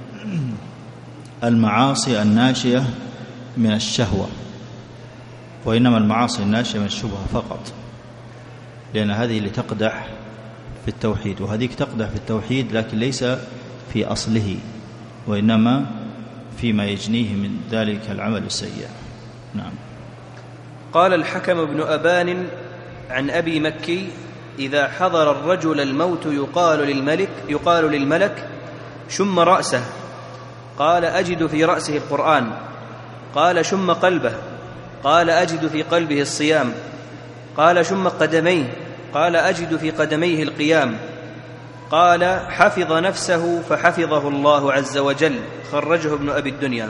المعاصي الناشئة من الشهوة، وإنما المعاصي الناشئة من الشبهة فقط، لأن هذه اللي تقدح في التوحيد، وهذه تقدح في التوحيد لكن ليس في أصله، وإنما فيما يجنيه من ذلك العمل السيء. نعم. قال الحكم بن أبان عن أبي مكي: إذا حضر الرجل الموت يقال للملك: شم رأسه. قال: أجد في رأسه القرآن. قال: شم قلبه. قال: أجد في قلبه الصيام. قال: شم قدميه. قال: أجد في قدميه القيام. قال: حفظ نفسه فحفظه الله عز وجل. خرجه ابن أبي الدنيا.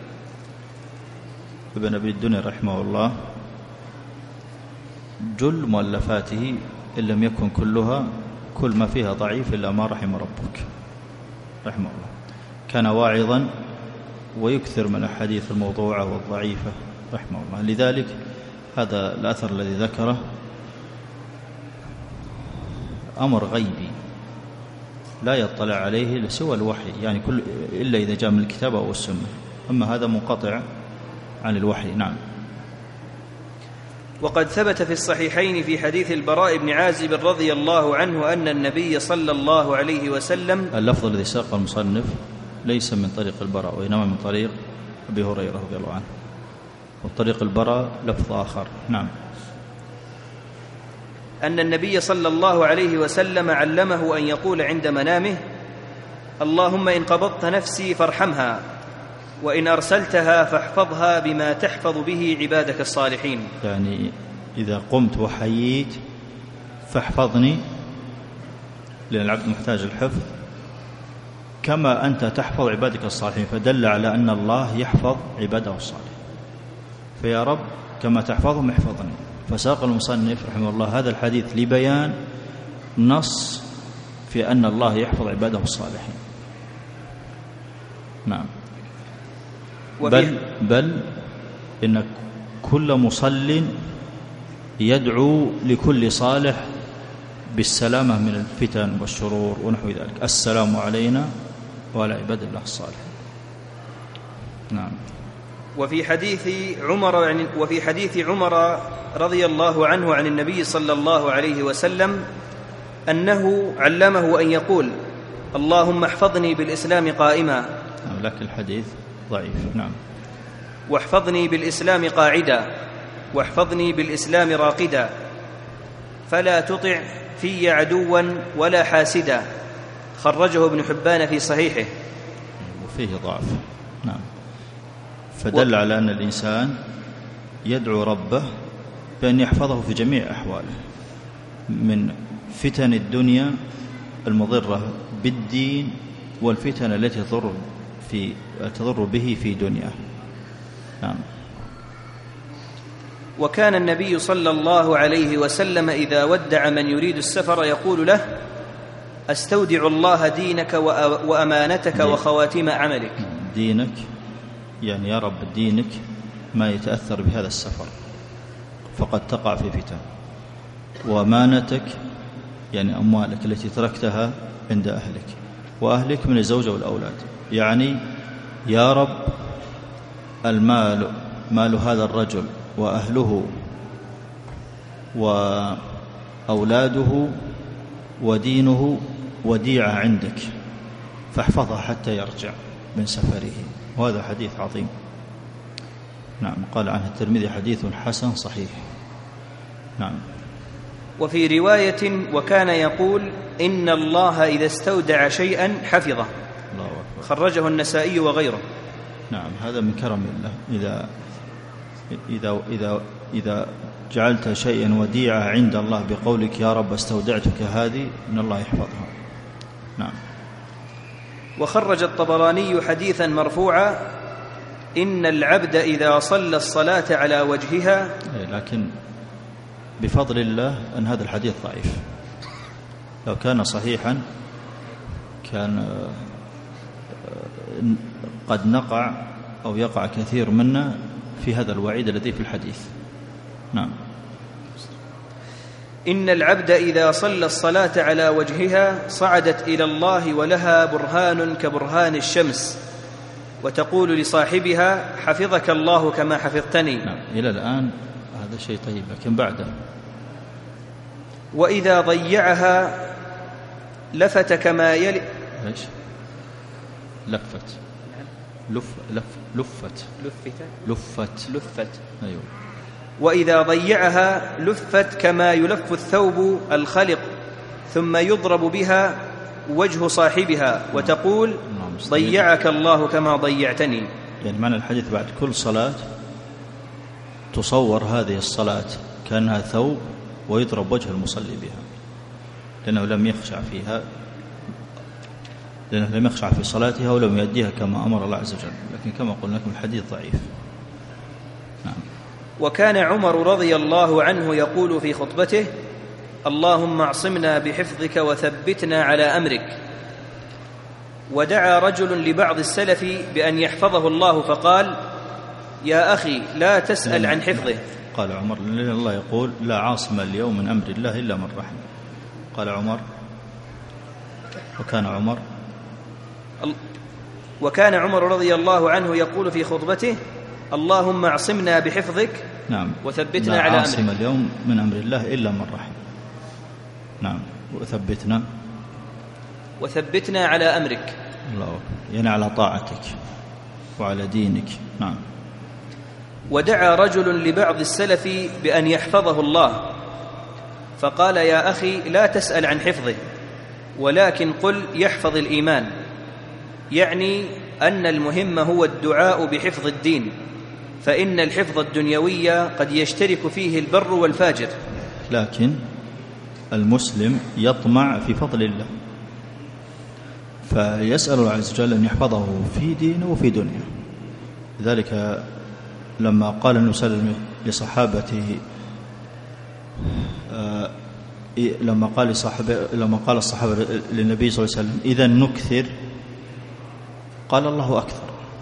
ابن أبي الدنيا رحمه الله جل مؤلفاته إن لم يكن كلها، كل ما فيها ضعيف إلا ما رحم ربك رحمه الله. كان واعظا ويكثر من الحديث الموضوعة والضعيفة رحمه الله. لذلك هذا الأثر الذي ذكره أمر غيبي لا يطلع عليه سوى الوحي، يعني إلا إذا جاء من الكتاب أو السنة، أما هذا منقطع عن الوحي. نعم. وقد ثبت في الصحيحين في حديث البراء بن عازب رضي الله عنه أن النبي صلى الله عليه وسلم. اللفظ الذي ساق المصنف ليس من طريق البراء وإنما من طريق أبي هريرة رضي الله عنه، والطريق البراء لفظ آخر. نعم. أن النبي صلى الله عليه وسلم علمه أن يقول عند منامه: اللهم إن قبضت نفسي فارحمها، وإن أرسلتها فاحفظها بما تحفظ به عبادك الصالحين. يعني إذا قمت وحييت فاحفظني، لأن العبد محتاج الحفظ كما أنت تحفظ عبادك الصالحين، فدل على أن الله يحفظ عباده الصالحين. فيا رب كما تحفظهم احفظني. فساق المصنف رحمه الله هذا الحديث لبيان نص في أن الله يحفظ عباده الصالحين. نعم. بل إن كل مصل يدعو لكل صالح بالسلامة من الفتن والشرور ونحو ذلك. السلام علينا وعلى عباد الله الصالحين. نعم. وفي حديث عمر رضي الله عنه عن النبي صلى الله عليه وسلم أنه علمه أن يقول: اللهم احفظني بالإسلام قائما. لكن الحديث ضعيف. نعم. واحفظني بالإسلام قاعدا، واحفظني بالإسلام راقدا، فلا تطع في عدوا ولا حاسدا. خرجه ابن حبان في صحيحه. وفيه ضعف. نعم. فدل على أن الإنسان يدعو ربه بأن يحفظه في جميع أحواله من فتن الدنيا المضرة بالدين والفتن التي تضر به في دنياه. نعم. وكان النبي صلى الله عليه وسلم إذا ودع من يريد السفر يقول له: أستودع الله دينك وأمانتك وخواتم عملك. دينك يعني يا رب دينك ما يتأثر بهذا السفر فقد تقع في فتن، وأمانتك يعني أموالك التي تركتها عند أهلك، وأهلك من الزوجة والأولاد. يعني يا رب المال مال هذا الرجل وأهله وأولاده ودينه وديعة عندك، فاحفظها حتى يرجع من سفره. وهذا حديث عظيم. نعم. قال عنه الترمذي حديث حسن صحيح. نعم. وفي رواية: وكان يقول: إن الله إذا استودع شيئا حفظه. الله أكبر. خرجه النسائي وغيره. نعم. هذا من كرم الله. إذا جعلت شيئا وديعة عند الله بقولك يا رب استودعتك هذه، إن الله يحفظها. نعم. وخرج الطبراني حديثا مرفوعا: إن العبد إذا صلى الصلاة على وجهها. لكن بفضل الله أن هذا الحديث ضعيف. لو كان صحيحا كان قد نقع أو يقع كثير منا في هذا الوعيد الذي في الحديث. نعم. إن العبد إذا صلى الصلاة على وجهها صعدت إلى الله ولها برهان كبرهان الشمس، وتقول لصاحبها: حفظك الله كما حفظتني. نعم. إلى الآن هذا شيء طيب، لكن بعده: وإذا ضيعها لفت كما يلي. إيش؟ لفت. لفت. أيوه. وإذا ضيعها لفت كما يلف الثوب الخلق، ثم يضرب بها وجه صاحبها وتقول: ضيعك الله كما ضيعتني. يعني معنى الحديث بعد كل صلاة تصور هذه الصلاة كأنها ثوب ويضرب وجه المصلي بها، لأنه لم يخشع في صلاتها ولم يؤديها كما أمر الله عز وجل. لكن كما قلنا لكم الحديث ضعيف. نعم. وكان عمر رضي الله عنه يقول في خطبته: اللهم اعصمنا بحفظك وثبتنا على أمرك. ودعا رجل لبعض السلف بأن يحفظه الله فقال: يا أخي لا تسأل عن حفظه. قال عمر: لأن الله يقول: لا عاصم اليوم من أمر الله إلا من رحم. قال عمر: وكان عمر رضي الله عنه يقول في خطبته: اللهم اعصمنا بحفظك نعم وثبتنا على أمرك. لا عاصم اليوم من أمر الله إلا من رحم. نعم وثبتنا على أمرك. الله، يعني على طاعتك وعلى دينك. نعم. ودعا رجل لبعض السلف بأن يحفظه الله، فقال يا أخي لا تسأل عن حفظه، ولكن قل يحفظ الإيمان، يعني أن المهم هو الدعاء بحفظ الدين، فإن الحفظ الدنيوي قد يشترك فيه البر والفاجر. لكن المسلم يطمع في فضل الله، فيسأل الله عز وجل أن يحفظه في دينه وفي دنيا. لذلك لما قال النبي صلى الله عليه وسلم لصحابته لما قال الصحابة للنبي صلى الله عليه وسلم إذا نكثر، قال الله أكثر.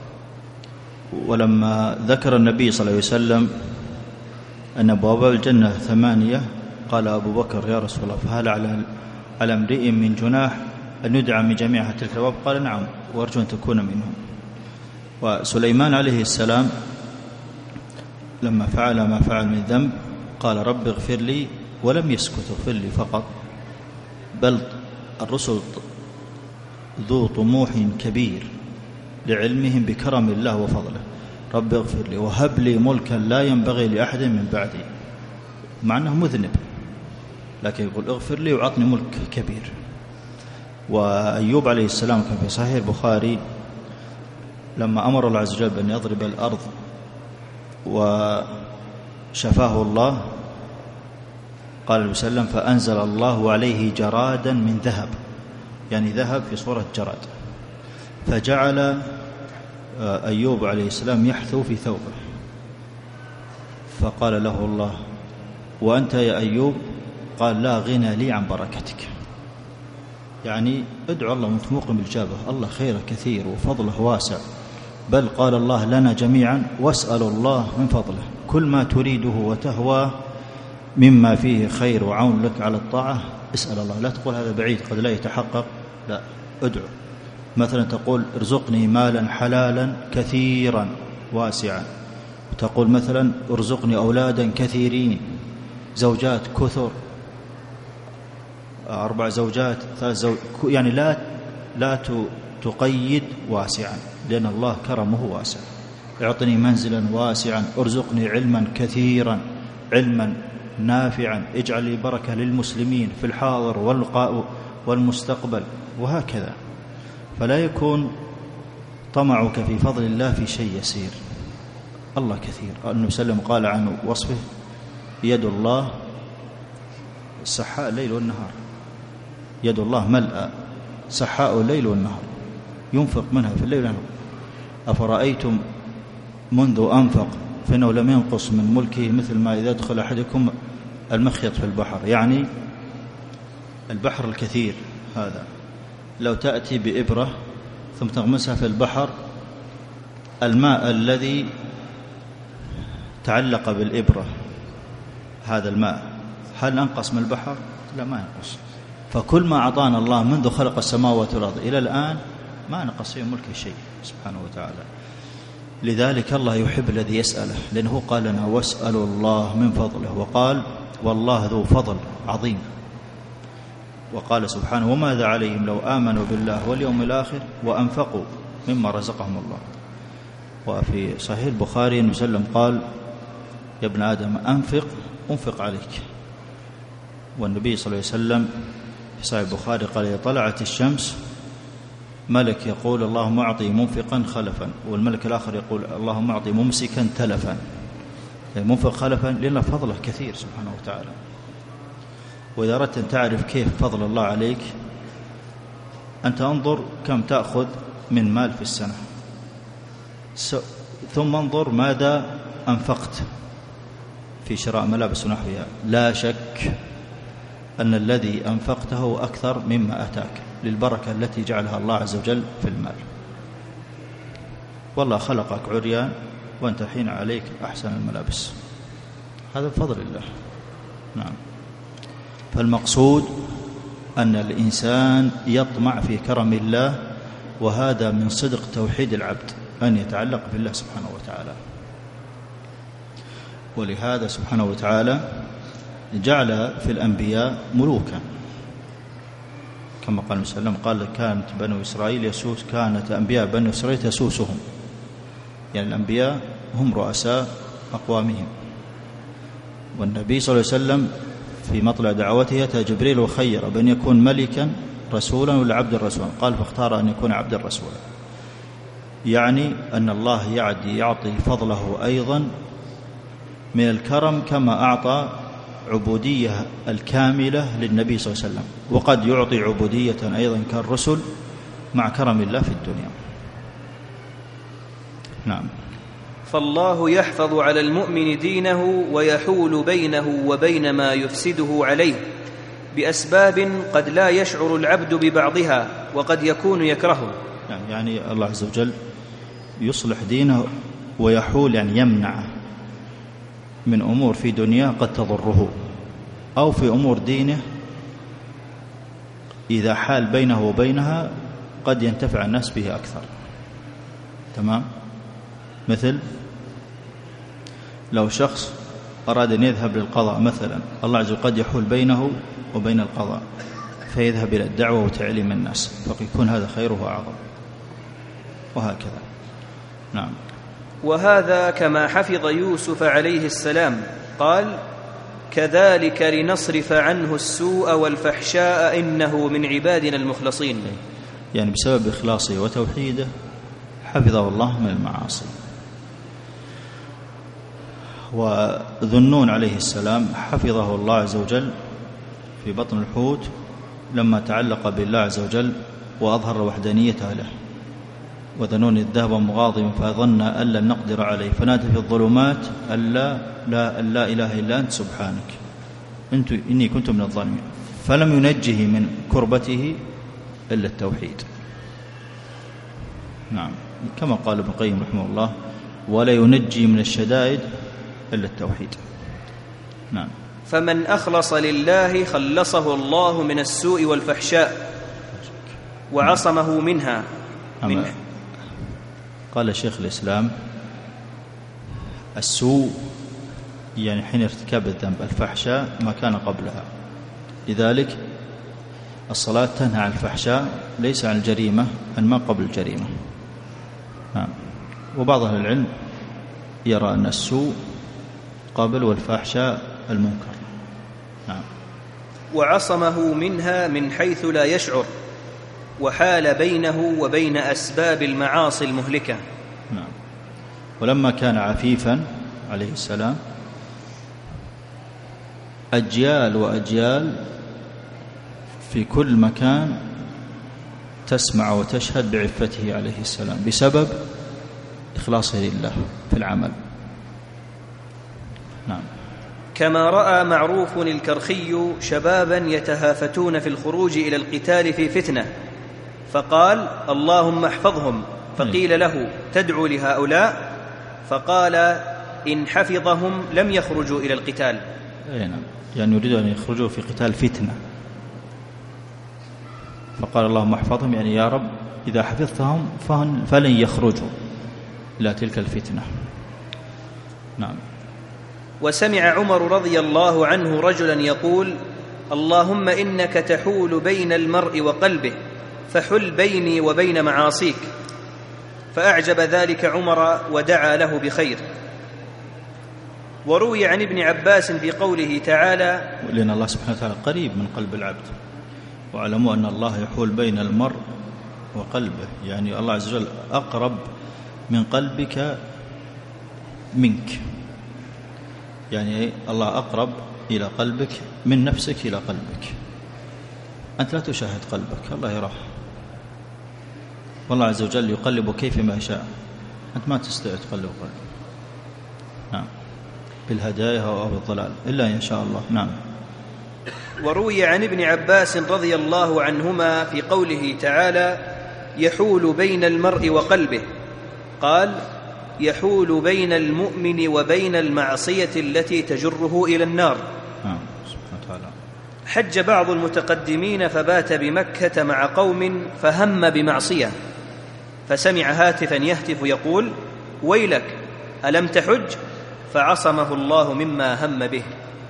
ولما ذكر النبي صلى الله عليه وسلم أن أبواب الجنة 8، قال أبو بكر يا رسول الله فهل على امرئ من جناح أن يدعى من جميع تلك الأبواب؟ قال نعم، وأرجو أن تكون منهم. وسليمان عليه السلام لما فعل ما فعل من ذنب قال رب اغفر لي، ولم يسكت اغفر لي فقط، بل الرسل ذو طموح كبير لعلمهم بكرم الله وفضله. رب اغفر لي وهب لي ملكا لا ينبغي لأحد من بعدي، مع أنه مذنب، لكن يقول اغفر لي وعطني ملك كبير. وأيوب عليه السلام كان في صحيح البخاري لما أمر الله عز وجل بأن يضرب الأرض وشفاه الله، قال النبي صلى الله عليه وسلم فأنزل الله عليه جرادا من ذهب، يعني ذهب في صورة جراد، فجعل أيوب عليه السلام يحثو في ثوبه، فقال له الله وأنت يا أيوب؟ قال لا غنى لي عن بركتك. يعني ادعو الله وانت موقن بالإجابة، الله خيره كثير وفضله واسع، بل قال الله لنا جميعا واسألوا الله من فضله، كل ما تريده وتهوى مما فيه خير وعون لك على الطاعة اسأل الله. لا تقول هذا بعيد قد لا يتحقق، لا، ادعو. مثلا تقول ارزقني مالا حلالا كثيرا واسعا، تقول مثلا ارزقني أولادا كثيرين، زوجات كثر، 4 زوجات 3 يعني لا تقيد واسعا، لأن الله كرمه واسع. اعطني منزلا واسعا، ارزقني علما كثيرا، علما نافعا، اجعل لي بركة للمسلمين في الحاضر والمستقبل، وهكذا. فلا يكون طمعك في فضل الله في شيء يسير، الله كثير. النبي صلى الله عليه وسلم قال عن وصفه يد الله سحاء الليل والنهار، يد الله ملأ سحاء الليل والنهار، ينفق منها في الليل والنهار. أفرأيتم منذ أنفق فإنه لم ينقص من ملكه مثل ما إذا دخل أحدكم المخيط في البحر، يعني البحر الكثير هذا لو تأتي بإبرة ثم تغمسها في البحر، الماء الذي تعلق بالإبرة هذا الماء هل أنقص من البحر؟ لا، ما ينقص. فكل ما أعطانا الله منذ خلق السماوات والأرض إلى الآن ما نقص في ملكه شيء سبحانه وتعالى. لذلك الله يحب الذي يسأله، لأنه قال لنا واسألوا الله من فضله، وقال والله ذو فضل عظيم. وقال سبحانه وماذا عليهم لو آمنوا بالله واليوم الآخر وأنفقوا مما رزقهم الله. وفي صحيح البخاري النبي صلى الله عليه وسلم قال يا ابن آدم أنفق عليك. والنبي صلى الله عليه وسلم في صحيح البخاري قال إذا طلعت الشمس ملك يقول اللهم أعطي منفقا خلفا، والملك الآخر يقول اللهم أعطي ممسكا تلفا. يعني منفق خلفا لأن فضله كثير سبحانه وتعالى. وإذا أردت أن تعرف كيف فضل الله عليك، أنت انظر كم تأخذ من مال في السنة، ثم انظر ماذا أنفقت في شراء ملابس ونحوها. لا شك أن الذي أنفقته أكثر مما أتاك، للبركة التي جعلها الله عز وجل في المال. والله خلقك عريان وأنت حين عليك أحسن الملابس، هذا بفضل الله. نعم. فالمقصود أن الإنسان يطمع في كرم الله، وهذا من صدق توحيد العبد أن يتعلق بالله سبحانه وتعالى. ولهذا سبحانه وتعالى جعل في الأنبياء ملوكا، كما قال النبي صلى الله عليه وسلم قال كانت أنبياء بني إسرائيل تسوسهم، يعني الأنبياء هم رؤساء أقوامهم. والنبي صلى الله عليه وسلم في مطلع دعوته أتى جبريل وخير بأن يكون ملكا رسولا ولا عبد الرسول، قال فاختار أن يكون عبد الرسول، يعني أن الله يعطي فضله أيضا من الكرم كما أعطى عبودية الكاملة للنبي صلى الله عليه وسلم، وقد يعطي عبودية أيضا كالرسل مع كرم الله في الدنيا. نعم. فالله يحفظ على المؤمن دينه ويحول بينه وبين ما يفسده عليه بأسباب قد لا يشعر العبد ببعضها وقد يكون يكرهه. يعني الله عز وجل يصلح دينه ويحول، يعني يمنعه من أمور في دنيا قد تضره، أو في أمور دينه إذا حال بينه وبينها قد ينتفع الناس به أكثر. تمام. مثل لو شخص أراد أن يذهب للقضاء مثلا، الله عز وجل قد يحول بينه وبين القضاء فيذهب إلى الدعوة وتعليم الناس، فيكون هذا خيره أعظم، وهكذا. نعم. وهذا كما حفظ يوسف عليه السلام، قال كذلك لنصرف عنه السوء والفحشاء إنه من عبادنا المخلصين، يعني بسبب إخلاصه وتوحيده حفظه الله من المعاصي. وذنون عليه السلام حفظه الله عز وجل في بطن الحوت لما تعلق بالله عز وجل وأظهر وحدانيته له. وذنون إذ ذهب مغاضبا فظن أن لن نقدر عليه فنادى في الظلمات أن لا إله إلا أنت سبحانك إني كنت من الظالمين، فلم ينجه من كربته إلا التوحيد. نعم. كما قال ابن القيم رحمه الله ولا ينجي من الشدائد إلا التوحيد. نعم. فمن أخلص لله خلصه الله من السوء والفحشاء وعصمه منها. قال شيخ الإسلام السوء يعني حين ارتكاب الذنب، الفحشاء ما كان قبلها، لذلك الصلاة تنهى عن الفحشاء ليس عن الجريمة، عن ما قبل الجريمة. نعم. وبعض أهل العلم يرى أن السوء قبل والفحشاء المنكر. نعم. وعصمه منها من حيث لا يشعر، وحال بينه وبين أسباب المعاصي المهلكة. نعم. ولما كان عفيفا عليه السلام أجيال وأجيال في كل مكان تسمع وتشهد بعفته عليه السلام بسبب إخلاصه لله في العمل. نعم. كما رأى معروف الكرخي شبابا يتهافتون في الخروج إلى القتال في فتنة فقال اللهم احفظهم، فقيل له تدعو لهؤلاء؟ فقال إن حفظهم لم يخرجوا إلى القتال. نعم. يعني يريد أن يخرجوا في قتال فتنة، فقال اللهم احفظهم، يعني يا رب إذا حفظتهم فلن يخرجوا إلى تلك الفتنة. نعم. وسمع عمر رضي الله عنه رجلا يقول اللهم إنك تحول بين المرء وقلبه فحل بيني وبين معاصيك، فأعجب ذلك عمر ودعا له بخير. وروي عن ابن عباس في قوله تعالى لأن الله سبحانه وتعالى قريب من قلب العبد، واعلموا أن الله يحول بين المرء وقلبه، يعني الله عز وجل أقرب من قلبك منك، يعني الله أقرب إلى قلبك من نفسك إلى قلبك. أنت لا تشاهد قلبك، الله يراه، والله عز وجل يقلب كيف ما يشاء، أنت ما تستطيع تقلب قلبك. نعم. بالهداية أو بالضلال إلا إن شاء الله. نعم. وروي عن ابن عباس رضي الله عنهما في قوله تعالى يحول بين المرء وقلبه، قال يحول بين المؤمن وبين المعصية التي تجره إلى النار. سبحانه وتعالى. حج بعض المتقدمين فبات بمكة مع قوم فهم بمعصية، فسمع هاتفا يهتف يقول ويلك ألم تحج؟ فعصمه الله مما هم به.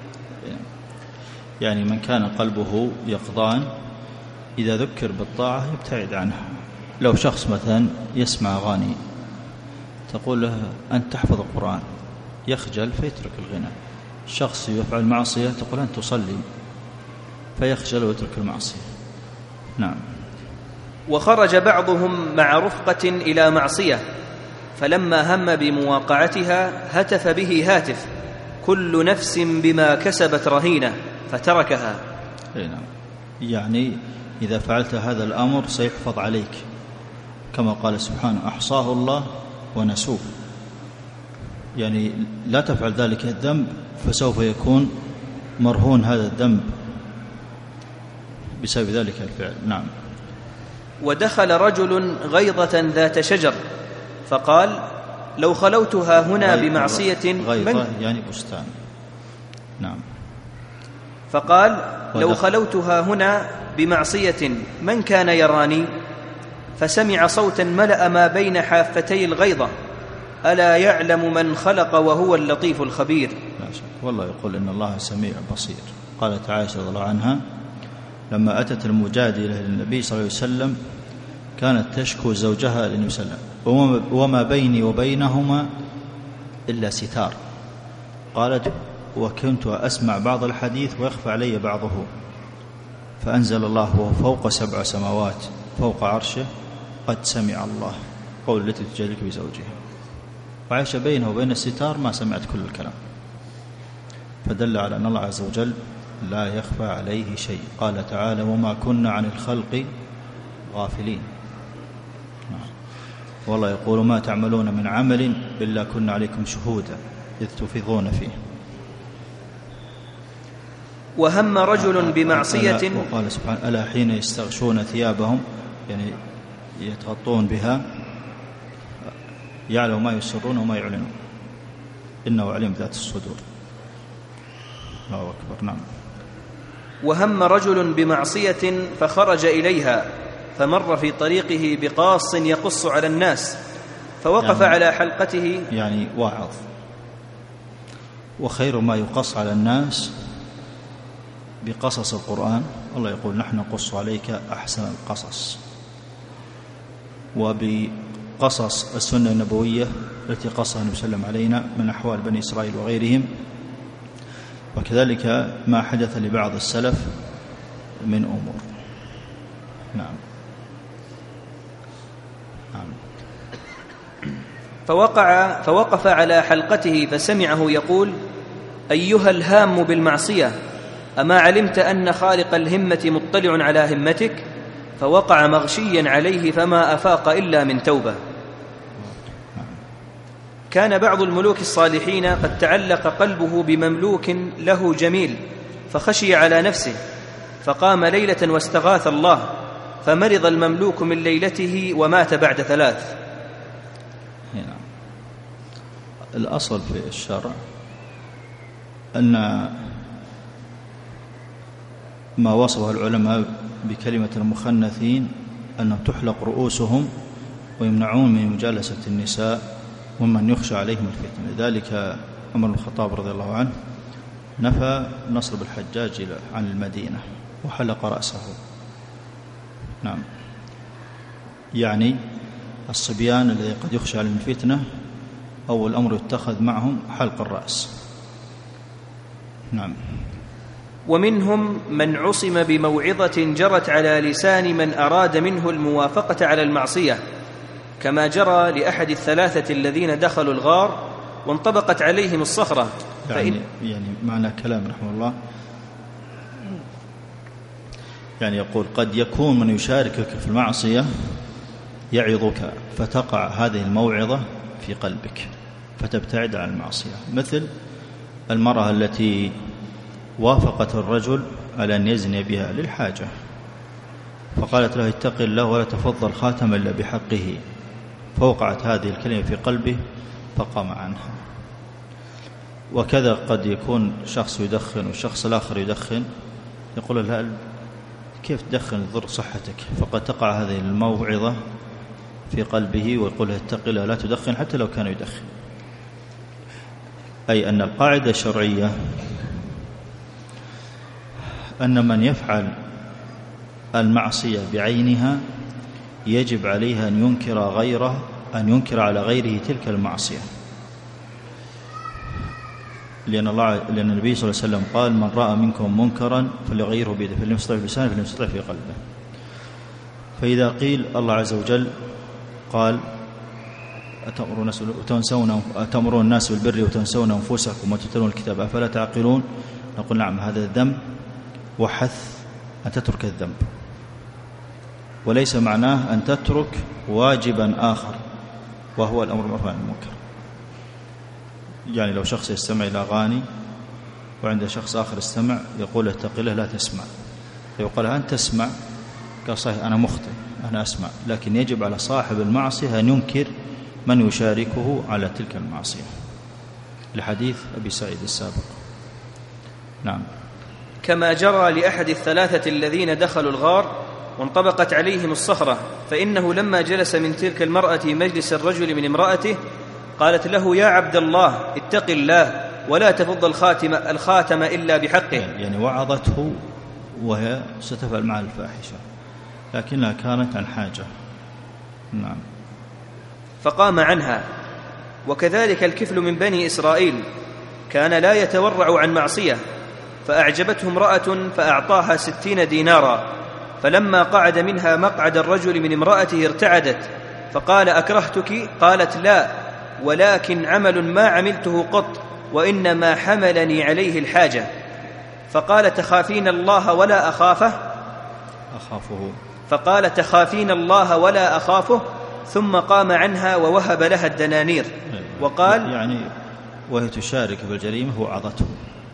يعني من كان قلبه يقظان إذا ذكر بالطاعة يبتعد عنها. لو شخص مثلا يسمع أغاني تقول له أنت تحفظ القرآن يخجل فيترك الغناء. الشخص يفعل معصية تقول أنت تصلي فيخجل ويترك المعصية. نعم. وخرج بعضهم مع رفقة إلى معصية فلما هم بمواقعتها هتف به هاتف كل نفس بما كسبت رهينة فتركها. نعم. يعني إذا فعلت هذا الأمر سيحفظ عليك كما قال سبحانه أحصاه الله ونسوه. يعني لا تفعل ذلك الذنب فسوف يكون مرهون هذا الذنب بسبب ذلك الفعل. نعم. ودخل رجل غيضة ذات شجر فقال لو خلوتها هنا بمعصية غيضة يعني بستان. نعم. فقال لو خلوتها هنا بمعصية من كان يراني فسمع صوتا ملأ ما بين حافتي الغيضة ألا يعلم من خلق وهو اللطيف الخبير. لا شك. والله يقول إن الله سميع بصير. قالت عائشة رضي الله عنها لما أتت المجادلة للنبي صلى الله عليه وسلم كانت تشكو زوجها للنبي صلى الله عليه وسلم وما بيني وبينهما إلا ستار. قالت وكنت أسمع بعض الحديث ويخفى علي بعضه فأنزل الله وهو فوق 7 سماوات فوق عرشه قد سمع الله قول التي تجادلك بزوجها. وعائشة بينه وبين الستار ما سمعت كل الكلام فدل على أن الله عز وجل لا يخفى عليه شيء. قال تعالى وما كنا عن الخلق غافلين. والله يقول ما تعملون من عمل إلا كنا عليكم شهودا إذ تفيضون فيه. وهم رجل بمعصية وقال سبحانه ألا حين يستغشون ثيابهم يعني يتغطون بها يعلم ما يسرون وما يعلنون إنه عليم ذات الصدور. الله أكبر. نعم. وهم رجل بمعصية فخرج إليها فمر في طريقه بقاص يقص على الناس فوقف على حلقته. يعني واعظ. وخير ما يقص على الناس بقصص القرآن. الله يقول نحن نقص عليك أحسن القصص. وبقصص السنة النبوية التي قصها النبي صلى الله عليه وسلم علينا من أحوال بني إسرائيل وغيرهم وكذلك ما حدث لبعض السلف من أمور. نعم. فوقف على حلقته فسمعه يقول أيها الهام بالمعصية أما علمت أن خالق الهمة مطلع على همتك فوقع مغشيا عليه فما أفاق إلا من توبة. كان بعض الملوك الصالحين قد تعلق قلبه بمملوك له جميل فخشي على نفسه فقام ليلة واستغاث الله فمرض المملوك من ليلته ومات بعد 3. هنا الأصل في الشرع أن ما وصفه العلماء بكلمة المخنثين أنهم تحلق رؤوسهم ويمنعون من مجالسة النساء ومن يخشى عليهم الفتنة. لذلك عمر بن الخطاب رضي الله عنه نفى نصر بن الحجاج عن المدينة وحلق رأسه. نعم. يعني الصبيان الذي قد يخشى عليهم الفتنة أول أمر يتخذ معهم حلق الرأس. نعم. ومنهم من عصم بموعظة جرت على لسان من أراد منه الموافقة على المعصية كما جرى لأحد 3 الذين دخلوا الغار وانطبقت عليهم الصخرة. يعني معنى كلام رحمه الله يعني يقول قد يكون من يشاركك في المعصية يعظك فتقع هذه الموعظة في قلبك فتبتعد عن المعصية. مثل المرأة التي وافقت الرجل على أن يزني بها للحاجة فقالت له اتق الله ولا تفضل خاتم إلا بحقه فوقعت هذه الكلمة في قلبه فقام عنها. وكذا قد يكون شخص يدخن والشخص الآخر يدخن يقول له كيف تدخن تضر صحتك فقد تقع هذه الموعظة في قلبه ويقول له اتق الله لا تدخن حتى لو كان يدخن. أي أن القاعدة الشرعية أن من يفعل المعصية بعينها يجب عليه أن ينكر على غيره تلك المعصية، لأن النبي صلى الله عليه وسلم قال: من رأى منكم منكرا فليغيره بيده، فلم يستطع بلسانه، فلم يستطع في قلبه. فإذا قيل الله عز وجل قال: أتأمرون الناس بالبر وتنسون أنفسكم وتتلون الكتاب أفلا تعقلون؟ نقول: نعم، هذا الذنب وحث أن تترك الذنب، وليس معناه أن تترك واجبا آخر وهو الأمر بالمعروف والنهي عن المنكر. يعني لو شخص يستمع إلى أغاني وعند شخص آخر استمع يقول: اتق الله لا تسمع، فيقول: أنت تسمع؟ قال: صحيح، أنا مخطئ، أنا أسمع، لكن يجب على صاحب المعصية أن ينكر من يشاركه على تلك المعصية، لحديث أبي سعيد السابق. نعم. كما جرى لأحد الثلاثة الذين دخلوا الغار وانطبقت عليهم الصخرة، فإنه لما جلس من تلك المرأة مجلس الرجل من امرأته قالت له: يا عبد الله، اتق الله ولا تفض الخاتم إلا بحقه. يعني وعظته وهي ستفعل معها الفاحشة، لكنها كانت عن حاجة. نعم. فقام عنها. وكذلك الكفل من بني إسرائيل كان لا يتورع عن معصية، فأعجبته امرأة فأعطاها 60 دينارا، فلما قعد منها مقعد الرجل من امرأته ارتعدت، فقال: أكرهتك؟ قالت: لا، ولكن عمل ما عملته قط، وإنما حملني عليه الحاجة. فقال: تخافين الله ولا أخافه؟ فقال: تخافين الله ولا أخافه؟ ثم قام عنها ووهب لها الدنانير وقال، يعني وهي تشارك بالجريمة وعظته.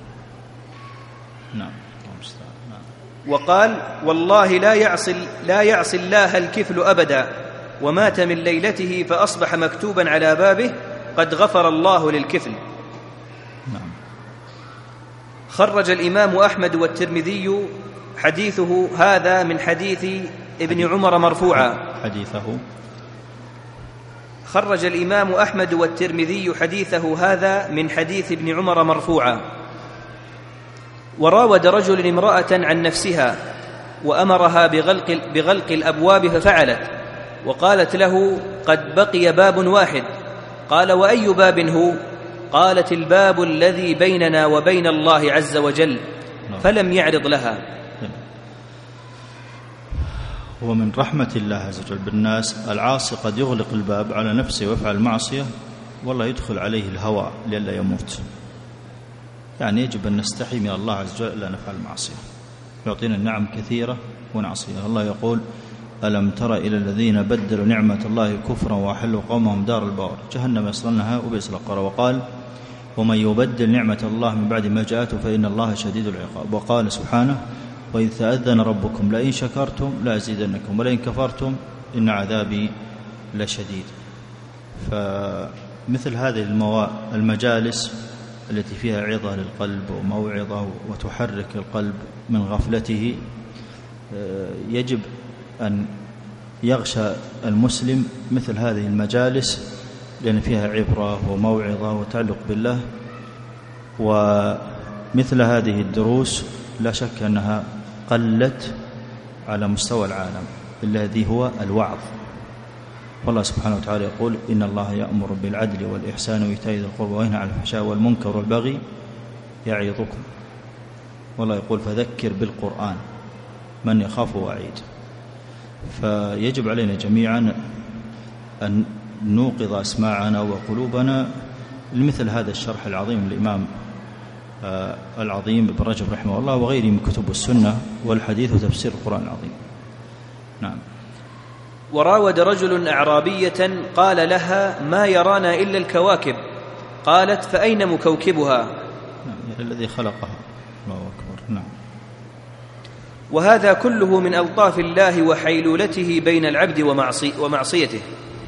نعم. وقال: والله لا يعصي الله الكفل أبدا. ومات من ليلته فأصبح مكتوبا على بابه: قد غفر الله للكفل. نعم. خرج الإمام أحمد والترمذي حديثه هذا من حديث ابن عمر مرفوعا. خرج الإمام أحمد والترمذي حديثه هذا من حديث ابن عمر مرفوعا. وراود رجل امرأة عن نفسها وأمرها بغلق الأبواب ففعلت، وقالت له: قد بقي باب واحد. قال: وأي باب هو؟ قالت: الباب الذي بيننا وبين الله عز وجل. فلم يعرض لها. ومن رحمة الله عز وجل بالناس العاصي قد يغلق الباب على نفسه ويفعل المعصية والله يدخل عليه الهوى لئلا يموت. يعني يجب أن نستحي من الله عز وجل لا نفعل المعصية، يعطينا النعم كثيرة ونعصيها. الله يقول: ألم تر إلى الذين بدلوا نعمة الله كفرا وأحلوا قومهم دار البوار جهنم يصلونها وبئس القرار. وقال: ومن يبدل نعمة الله من بعد ما جاءته فإن الله شديد العقاب. وقال سبحانه: وإذ تأذن ربكم لئن شكرتم لأزيدنكم ولئن كفرتم إن عذابي لشديد. فمثل هذه المجالس التي فيها عظة للقلب وموعظة وتحرك القلب من غفلته يجب أن يغشى المسلم مثل هذه المجالس، لأن فيها عبرة وموعظة وتعلق بالله. ومثل هذه الدروس لا شك أنها قلت على مستوى العالم الذي هو الوعظ. والله سبحانه وتعالى يقول: إن الله يأمر بالعدل والإحسان وإيتاء ذي القربى وينهى عن الفحشاء والمنكر والبغي يعظكم. والله يقول: فذكر بالقرآن من يخاف وعيد. فيجب علينا جميعا أن نوقظ أسماعنا وقلوبنا لمثل هذا الشرح العظيم للإمام العظيم ابن رجب رحمه الله وغيره من كتب السنة والحديث وتفسير القرآن العظيم. نعم. وراود رجل أعرابية قال لها: ما يرانا إلا الكواكب. قالت: فأين مكوكبها؟ الذي خلقها. الله أكبر. نعم. وهذا كله من ألطاف الله وحيلولته بين العبد ومعصيته.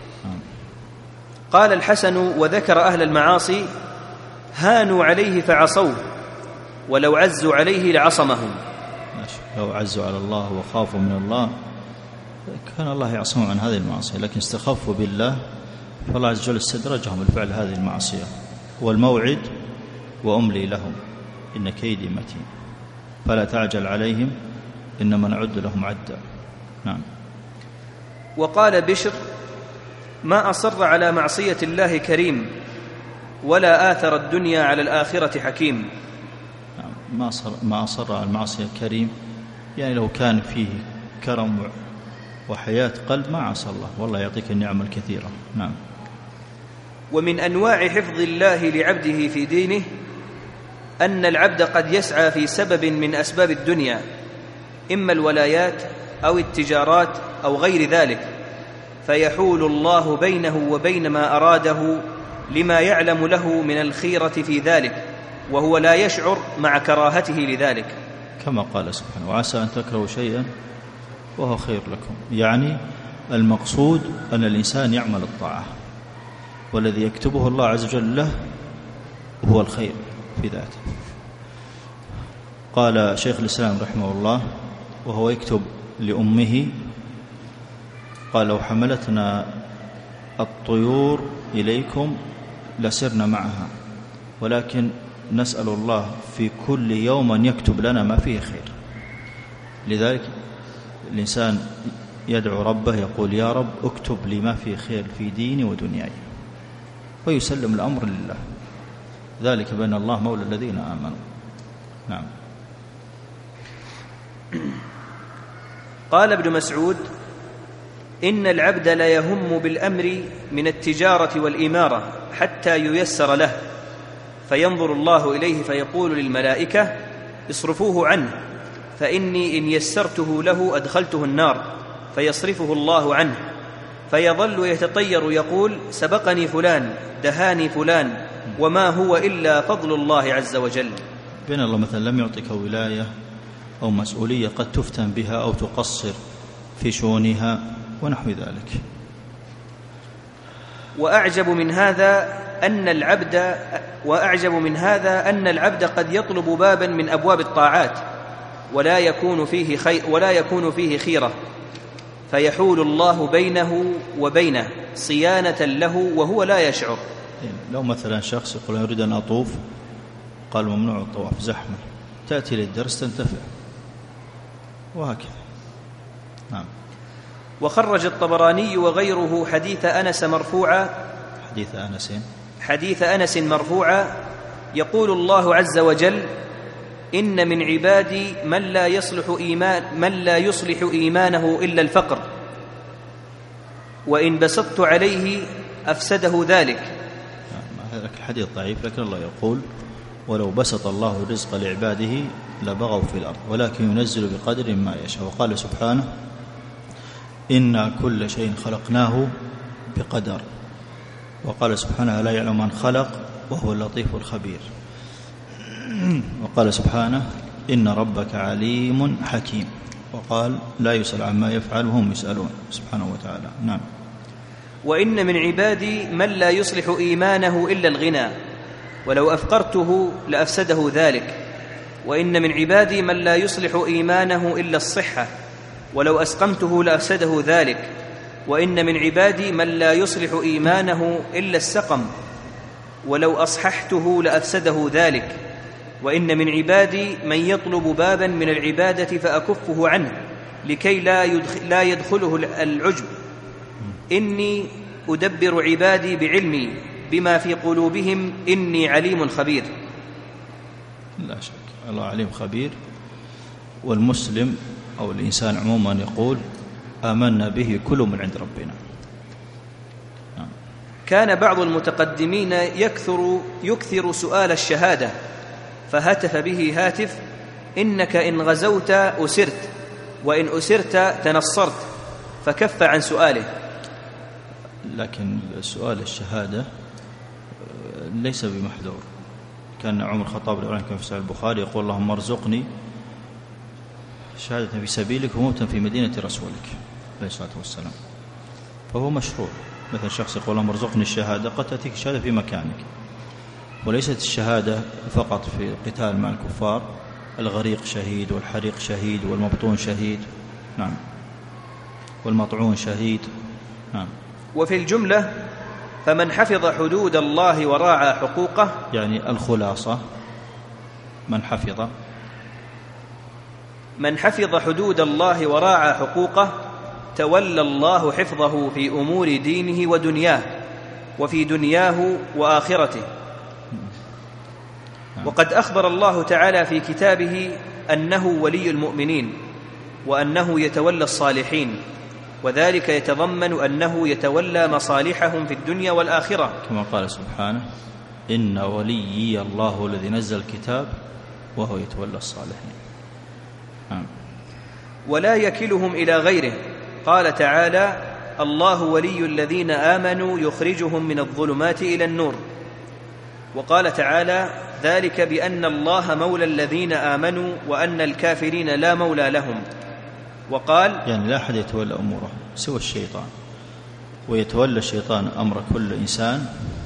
قال الحسن: وذكر أهل المعاصي: هانوا عليه فعصوه، ولو عزوا عليه لعصمهم. لو عزوا على الله وخافوا من الله كان الله يعصمهم عن هذه المعصية، لكن استخفوا بالله فالله عز وجل استدرجهم لفعل هذه المعصية. والموعد وأملي لهم إن كيدي متين فلا تعجل عليهم إنما نعد لهم عدا. نعم. وقال بشر: ما أصر على معصية الله كريم ولا آثر الدنيا على الآخرة حكيم. ما أصر على المعصية كريم، يعني لو كان فيه كرم وحياة قلب ما عصى الله، والله يعطيك النعم الكثيرة. نعم. ومن أنواع حفظ الله لعبده في دينه أن العبد قد يسعى في سبب من أسباب الدنيا، إما الولايات أو التجارات أو غير ذلك، فيحول الله بينه وبين ما أراده لما يعلم له من الخيرة في ذلك، وهو لا يشعر مع كراهته لذلك، كما قال سبحانه: وعسى أن تكرهوا شيئا وهو خير لكم. يعني المقصود أن الإنسان يعمل الطاعة، والذي يكتبه الله عز وجل له هو الخير في ذاته. قال شيخ الإسلام رحمه الله وهو يكتب لأمه: قال: لو حملتنا الطيور إليكم لسرنا معها، ولكن نسأل الله في كل يوم أن يكتب لنا ما فيه خير. لذلك الإنسان يدعو ربه يقول: يا رب اكتب لي ما فيه خير في ديني ودنياي، ويسلم الأمر لله، ذلك بأن الله مولى الذين آمنوا. نعم. قال ابن مسعود: إن العبد لا يهم بالأمر من التجارة والإمارة حتى ييسر له، فينظر الله إليه فيقول للملائكة: اصرفوه عنه، فإني إن يسرته له أدخلته النار، فيصرفه الله عنه، فيظل يتطير يقول: سبقني فلان، دهاني فلان، وما هو إلا فضل الله عز وجل. بين الله مثلا لم يعطيك ولاية أو مسؤولية قد تفتن بها أو تقصر في شؤونها ونحو ذلك. وأعجب من هذا أن العبد قد يطلب بابا من أبواب الطاعات ولا يكون فيه خيرة، فيحول الله بينه وبينه صيانة له وهو لا يشعر. لو مثلا شخص يقول: أريد أن أطوف، قال: ممنوع الطواف، زحمة، تأتي للدرس تنتفع، وهكذا. نعم. وخرج الطبراني وغيره حديث أنس مرفوعا يقول الله عز وجل: إن من عبادي من لا يصلح إيمانه إلا الفقر، وإن بسطت عليه أفسده ذلك. هذا الحديث ضعيف، لكن الله يقول: ولو بسط الله الرزق لعباده لبغوا في الأرض ولكن ينزل بقدر ما يشاء. وقال سبحانه: إنا كل شيء خلقناه بقدر. وقال سبحانه: لا يعلم من خلق وهو اللطيف الخبير. وقال سبحانه: إن ربك عليم حكيم. وقال: لا يسأل عما يفعل وهم يسألون، سبحانه وتعالى. نعم. وإن من عبادي من لا يصلح إيمانه إلا الغنى، ولو أفقرته لأفسده ذلك. وإن من عبادي من لا يصلح إيمانه إلا الصحة، ولو أسقمته لأفسده ذلك. وإن من عبادي من لا يصلح إيمانه إلا السقم، ولو أصححته لأفسده ذلك. وإن من عبادي من يطلب بابا من العبادة فأكفه عنه لكي لا يدخله العجب. إني أدبر عبادي بعلمي بما في قلوبهم إني عليم خبير. لا شك الله عليم خبير. والمسلم أو الإنسان عموما يقول: آمنا به كل من عند ربنا. كان بعض المتقدمين يكثر سؤال الشهادة، فهتف به هاتف: إنك إن غزوت أسرت، وإن أسرت تنصرت، فكف عن سؤاله. لكن سؤال الشهادة ليس بمحذور. كان عمر الخطاب الأولاني كما في صحيح البخاري يقول: اللهم ارزقني شهادة في سبيلك وموتا في مدينة رسولك عليه الصلاة والسلام. فهو مشروع. مثلا شخص يقول: اللهم ارزقني الشهادة، قد تأتيك الشهادة في مكانك، وليست الشهادة فقط في القتال مع الكفار. الغريق شهيد، والحريق شهيد، والمبطون شهيد. نعم. والمطعون شهيد. نعم. وفي الجملة فمن حفظ حدود الله وراعى حقوقه، يعني الخلاصة من حفظ حدود الله وراعى حقوقه تولى الله حفظه في أمور دينه ودنياه، وفي دنياه وآخرته. وقد أخبر الله تعالى في كتابه أنه ولي المؤمنين، وأنه يتولى الصالحين، وذلك يتضمن أنه يتولى مصالحهم في الدنيا والآخرة، كما قال سبحانه: إن وليي الله الذي نزل الكتاب وهو يتولى الصالحين. ولا يكلهم إلى غيره. قال تعالى: الله ولي الذين آمنوا يخرجهم من الظلمات إلى النور. وقال تعالى: ذلك بأن الله مولى الذين آمنوا وأن الكافرين لا مولى لهم. وقال: يعني لا أحد يتولى أموره سوى الشيطان، ويتولى الشيطان أمر كل إنسان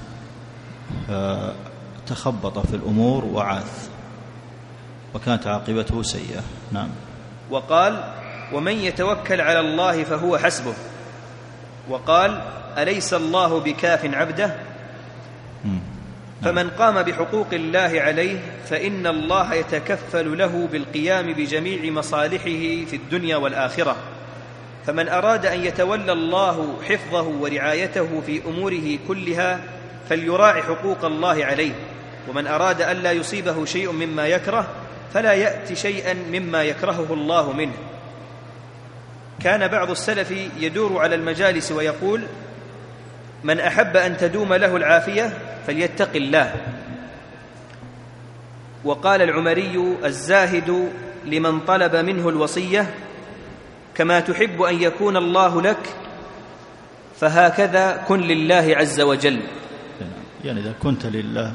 تخبط في الأمور وعاث، وكانت عاقبته سيئة. نعم. وقال: ومن يتوكل على الله فهو حسبه. وقال: أليس الله بكاف عبده؟ فمن قام بحقوق الله عليه فإن الله يتكفل له بالقيام بجميع مصالحه في الدنيا والآخرة. فمن أراد أن يتولى الله حفظه ورعايته في أموره كلها فليراعي حقوق الله عليه، ومن أراد أن لا يصيبه شيء مما يكره فلا يأتي شيئا مما يكرهه الله منه. كان بعض السلف يدور على المجالس ويقول: من أحب أن تدوم له العافية فليتق الله. وقال العمري: الزاهد لمن طلب منه الوصية كما تحب أن يكون الله لك فهكذا كن لله عز وجل. يعني إذا كنت لله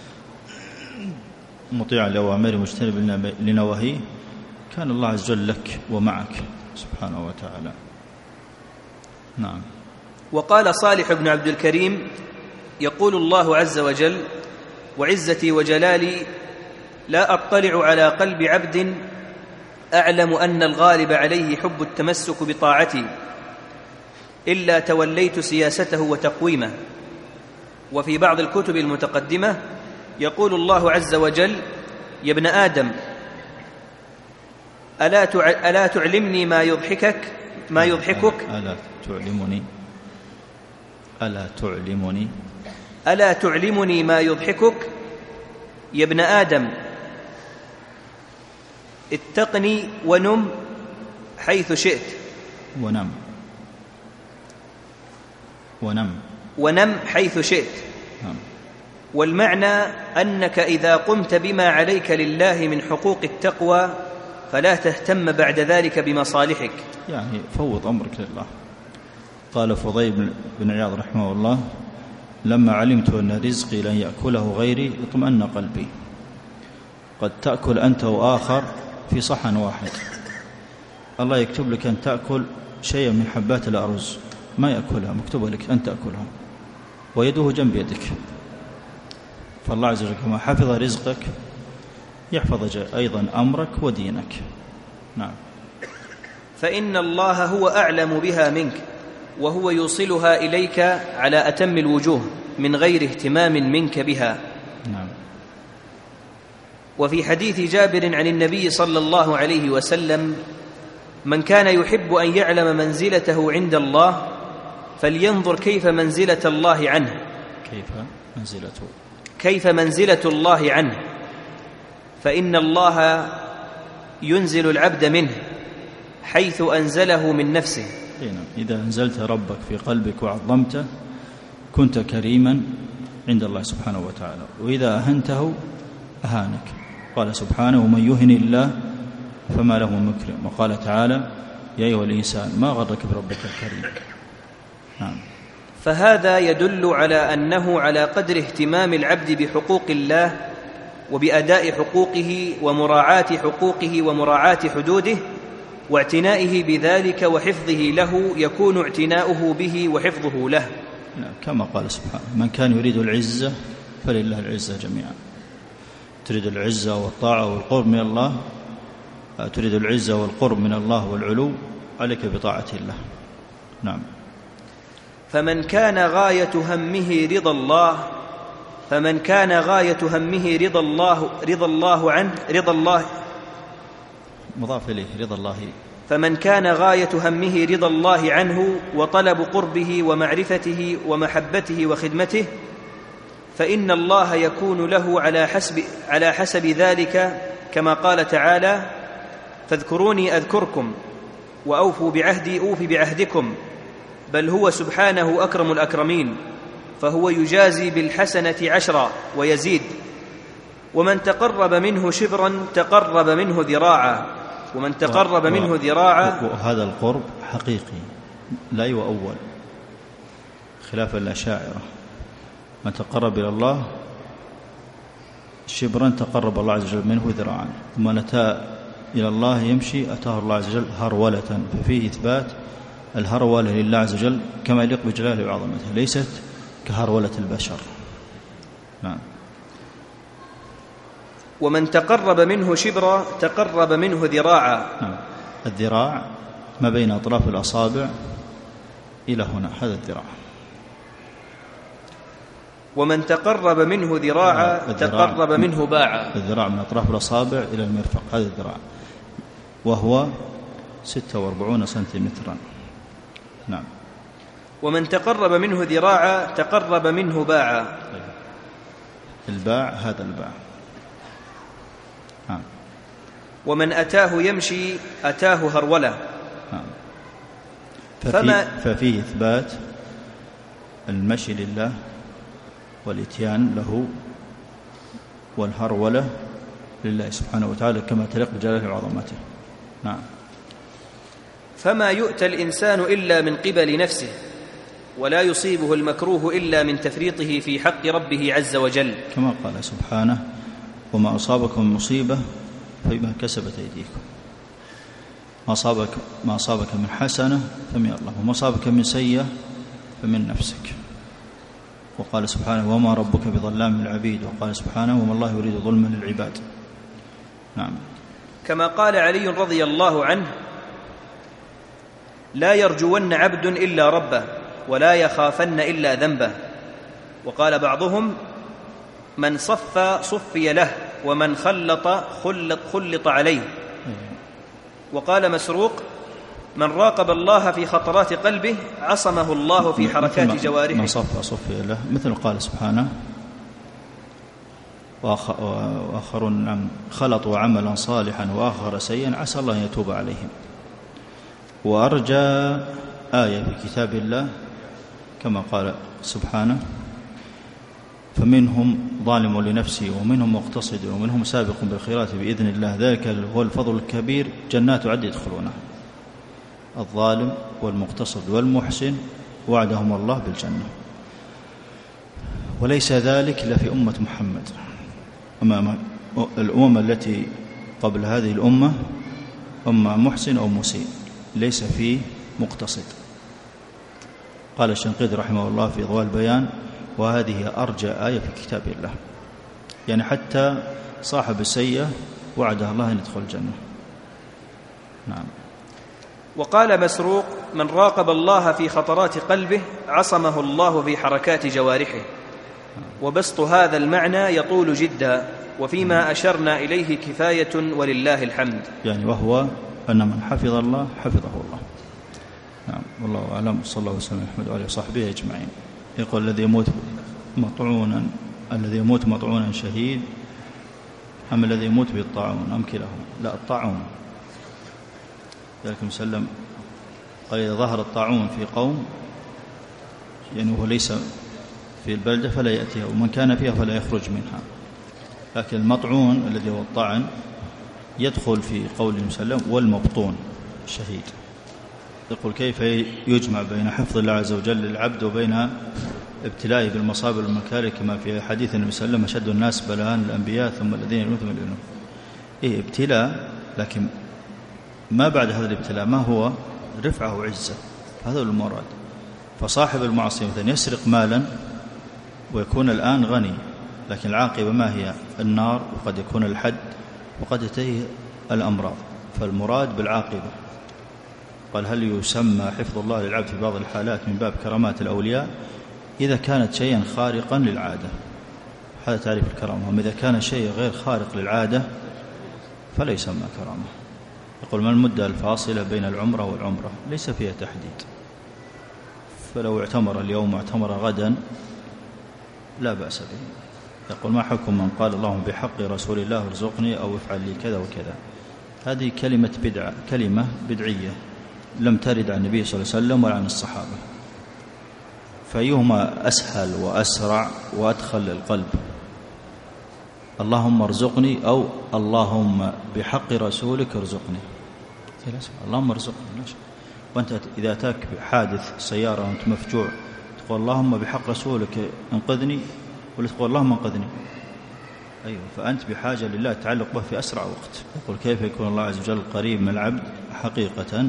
مطيعا لأوامره مجتنبا لنواهيه كان الله عز وجل لك ومعك سبحانه وتعالى. نعم. وقال صالح بن عبد الكريم: يقول الله عز وجل: وعزتي وجلالي لا أطلع على قلب عبد أعلم أن الغالب عليه حب التمسك بطاعتي إلا توليت سياسته وتقويمه. وفي بعض الكتب المتقدمة يقول الله عز وجل: يا ابن آدم ألا تعلمني ما يضحكك ألا تعلمني ما يضحكك يا ابن آدم اتقني ونم حيث شئت. ونم حيث شئت. والمعنى أنك إذا قمت بما عليك لله من حقوق التقوى فلا تهتم بعد ذلك بمصالحك، يعني فوض أمرك لله. قال فضيل بن عياض رحمه الله: لما علمت أن رزقي لن يأكله غيري اطمأن قلبي. قد تأكل أنت وآخر في صحن واحد، الله يكتب لك أن تأكل شيئا من حبات الأرز ما يأكلها، مكتوب لك أن تأكلها ويده جنب يدك. فالله عز وجل كما حفظ رزقك يحفظ أيضا أمرك ودينك. نعم. فإن الله هو أعلم بها منك، وهو يوصلها إليك على أتم الوجوه من غير اهتمام منك بها. نعم. وفي حديث جابر عن النبي صلى الله عليه وسلم: من كان يحب أن يعلم منزلته عند الله فلينظر كيف منزلة الله عنه. كيف منزلة الله عنه، فإن الله ينزل العبد منه حيث أنزله من نفسه. إذا أنزلت ربك في قلبك وعظمته كنت كريما عند الله سبحانه وتعالى، وإذا أهنته أهانك. قال سبحانه: ومن يهن الله فما له من مكرم. وقال تعالى: يا أيها الإنسان ما غرك بربك الكريم. نعم. فهذا يدل على أنه على قدر اهتمام العبد بحقوق الله وبأداء حقوقه ومراعاة حقوقه ومراعاة حدوده واعتنائه بذلك وحفظه له يكون اعتناؤه به وحفظه له. كما قال سبحانه: من كان يريد العزة فلله العزة جميعا. تريد العزة والطاعة والقرب من الله، تريد العزة والقرب من الله والعلو، عليك بطاعة الله. نعم. فمن كان غاية همه رضا الله مضاف إليه رضا الله. فمن كان غاية همه رضا الله عنه وطلب قربه ومعرفته ومحبته وخدمته، فإن الله يكون له على حسب ذلك، كما قال تعالى: فاذكروني أذكركم وأوفوا بعهدي أوف بعهدكم، بل هو سبحانه أكرم الأكرمين، فهو يجازي بالحسنة 10 ويزيد. ومن تقرب منه شبرا تقرب منه ذراعا، ومن تقرب منه ذراعا. وهذا القرب حقيقي لا يؤول، خلاف الأشاعرة. من تقرب إلى الله شبرا تقرب الله عز وجل منه ذراعا، ومن أتى إلى الله يمشي أتاه الله عز وجل هرولة. ففيه إثبات الهرولة لله عز وجل كما يليق بجلاله وعظمته، ليست كهرولة البشر. نعم. ومن تقرب منه شبرا تقرب منه ذراعا. نعم. الذراع ما بين أطراف الأصابع إلى هنا، هذا الذراع. ومن تقرب منه ذراعا تقرب منه باعا. الذراع من أطراف الأصابع إلى المرفق، هذا الذراع، وهو 46 سنتيمترا. نعم. ومن تقرب منه ذراعا تقرب منه باعا. الباع هذا الباع. نعم. ومن أتاه يمشي أتاه هرولة. نعم. ففيه إثبات المشي لله والإتيان له والهرولة لله سبحانه وتعالى كما تليق بجلاله وعظمته. نعم. فما يؤتى الإنسان إلا من قبل نفسه، ولا يصيبه المكروه إلا من تفريطه في حق ربه عز وجل، كما قال سبحانه: وما أصابكم من مصيبة فبما كسبت أيديكم. ما أصابك من حسنة فمن الله، وما أصابك من سيئة فمن نفسك. وقال سبحانه: وما ربك بظلام للعبيد. وقال سبحانه: وما الله يريد ظلما للعباد. نعم. كما قال علي رضي الله عنه: لا يرجون عبد إلا ربه، ولا يخافن إلا ذنبه. وقال بعضهم: من صفي له، ومن خلط عليه. وقال مسروق: من راقب الله في خطرات قلبه عصمه الله في حركات جوارحه. من صفي له، مثل قال سبحانه: وآخرون خلطوا عملا صالحا وآخر سيئا عسى الله أن يتوب عليهم. وأرجى آية في كتاب الله كما قال سبحانه: فمنهم ظالم لنفسه ومنهم مقتصد ومنهم سابق بالخيرات بإذن الله، ذلك هو الفضل الكبير، جنات عدن يدخلونها. الظالم والمقتصد والمحسن وعدهم الله بالجنة. وليس ذلك إلا في أمة محمد. أما الأمم التي قبل هذه الأمة أما محسن أو مسيء، ليس فيه مقتصد. قال الشنقيطي رحمه الله في إضواء البيان: وهذه أرجى آية في كتاب الله، يعني حتى صاحب السيئة وعده الله أن يدخل الجنة. نعم. وقال مسروق: من راقب الله في خطرات قلبه عصمه الله في حركات جوارحه. وبسط هذا المعنى يطول جدا، وفيما أشرنا إليه كفاية ولله الحمد. يعني وهو أن من حفظ الله حفظه الله. نعم. والله أعلم. صلى الله وسلم على محمد وآله وصحبه أجمعين. يقول: الذي يموت مطعونا شهيد، أم الذي يموت بالطاعون أم كلاهما؟ لا، الطاعون. ذلك مسلم قال: إذا ظهر الطاعون في قوم، يعني هو ليس في البلدة فلا يأتيها، ومن كان فيها فلا يخرج منها. لكن المطعون الذي هو الطعن يدخل في قول مسلم: والمبطون شهيد. يقول: كيف يجمع بين حفظ الله عز وجل للعبد وبين ابتلائه بالمصائب والمكاره، كما في حديث النبي صلى الله عليه وسلم: أشد الناس بلاء الأنبياء ثم الذين يلونهم. ابتلاء، لكن ما بعد هذا الابتلاء ما هو رفعه وعزة، هذا هو المراد. فصاحب المعصية مثلا يسرق مالا ويكون الآن غني، لكن العاقبة ما هي؟ النار، وقد يكون الحد، وقد تنتهي الأمراض. فالمراد بالعاقبة قال هل يسمى حفظ الله للعبد في بعض الحالات من باب كرامات الأولياء؟ إذا كانت شيئا خارقا للعادة، هذا تعريف الكرامة. وإذا كان شيء غير خارق للعادة فلا يسمى كرامة. يقول ما المدة الفاصلة بين العمرة والعمرة؟ ليس فيها تحديد، فلو اعتمر اليوم واعتمر غدا لا بأس به. يقول ما حكم من قال اللهم بحق رسول الله ارزقني أو افعل لي كذا وكذا؟ هذه كلمة بدعة، كلمة بدعية لم ترد عن النبي صلى الله عليه وسلم ولا عن الصحابة، فأيهما أسهل وأسرع وأدخل للقلب؟ اللهم ارزقني أو اللهم بحق رسولك ارزقني؟ اللهم ارزقني. وأنت إذا أتاك حادث سيارة وأنت مفجوع تقول اللهم بحق رسولك انقذني ولا تقول اللهم انقذني؟ أيوة، فأنت بحاجة لله تعلق به في أسرع وقت. يقول كيف يكون الله عز وجل قريب من العبد؟ حقيقة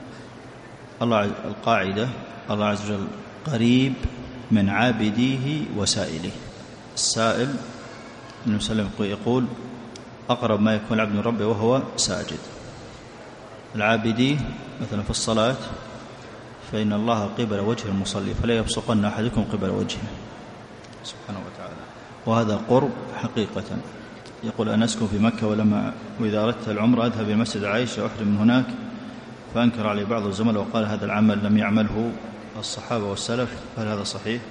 القاعدة الله عز وجل قريب من عابديه وسائله. السائل النبي صلى الله عليه وسلم يقول أقرب ما يكون العبد من ربه وهو ساجد. العابدي مثلا في الصلاة فإن الله قبل وجه المصلي فلا يبصقن أحدكم قبل وجهه سبحانه وتعالى، وهذا قرب حقيقة. يقول أنا أسكن في مكة وإذا أردت العمرة أذهب إلى مسجد عائشة وأحرم من هناك، فأنكر علي بعض الزملاء وقال هذا العمل لم يعمله الصحابة والسلف. هل هذا صحيح؟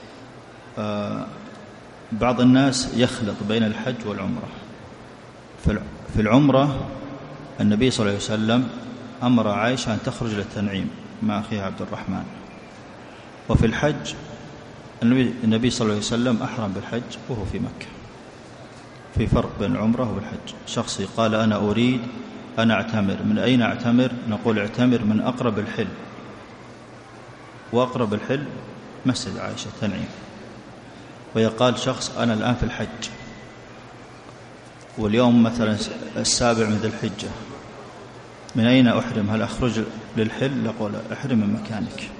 بعض الناس يخلط بين الحج والعمرة. في العمرة النبي صلى الله عليه وسلم أمر عائشة أن تخرج للتنعيم مع أخيها عبد الرحمن، وفي الحج النبي صلى الله عليه وسلم أحرم بالحج وهو في مكة. في فرق بين العمرة والحج. شخص قال أنا أريد أن أعتمر، من أين أعتمر؟ نقول اعتمر من أقرب الحل، وأقرب الحل مسجد عائشة تنعيم. ويقال شخص أنا الآن في الحج واليوم مثلا 7 من ذي الحجة، من أين أحرم؟ هل أخرج للحل؟ نقول أحرم من مكانك.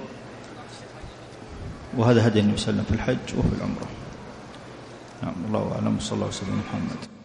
وهذا هدي النبي صلى الله عليه وسلم في الحج وفي العمرة. نعم، الله أعلم. صلى الله عليه وسلم محمد.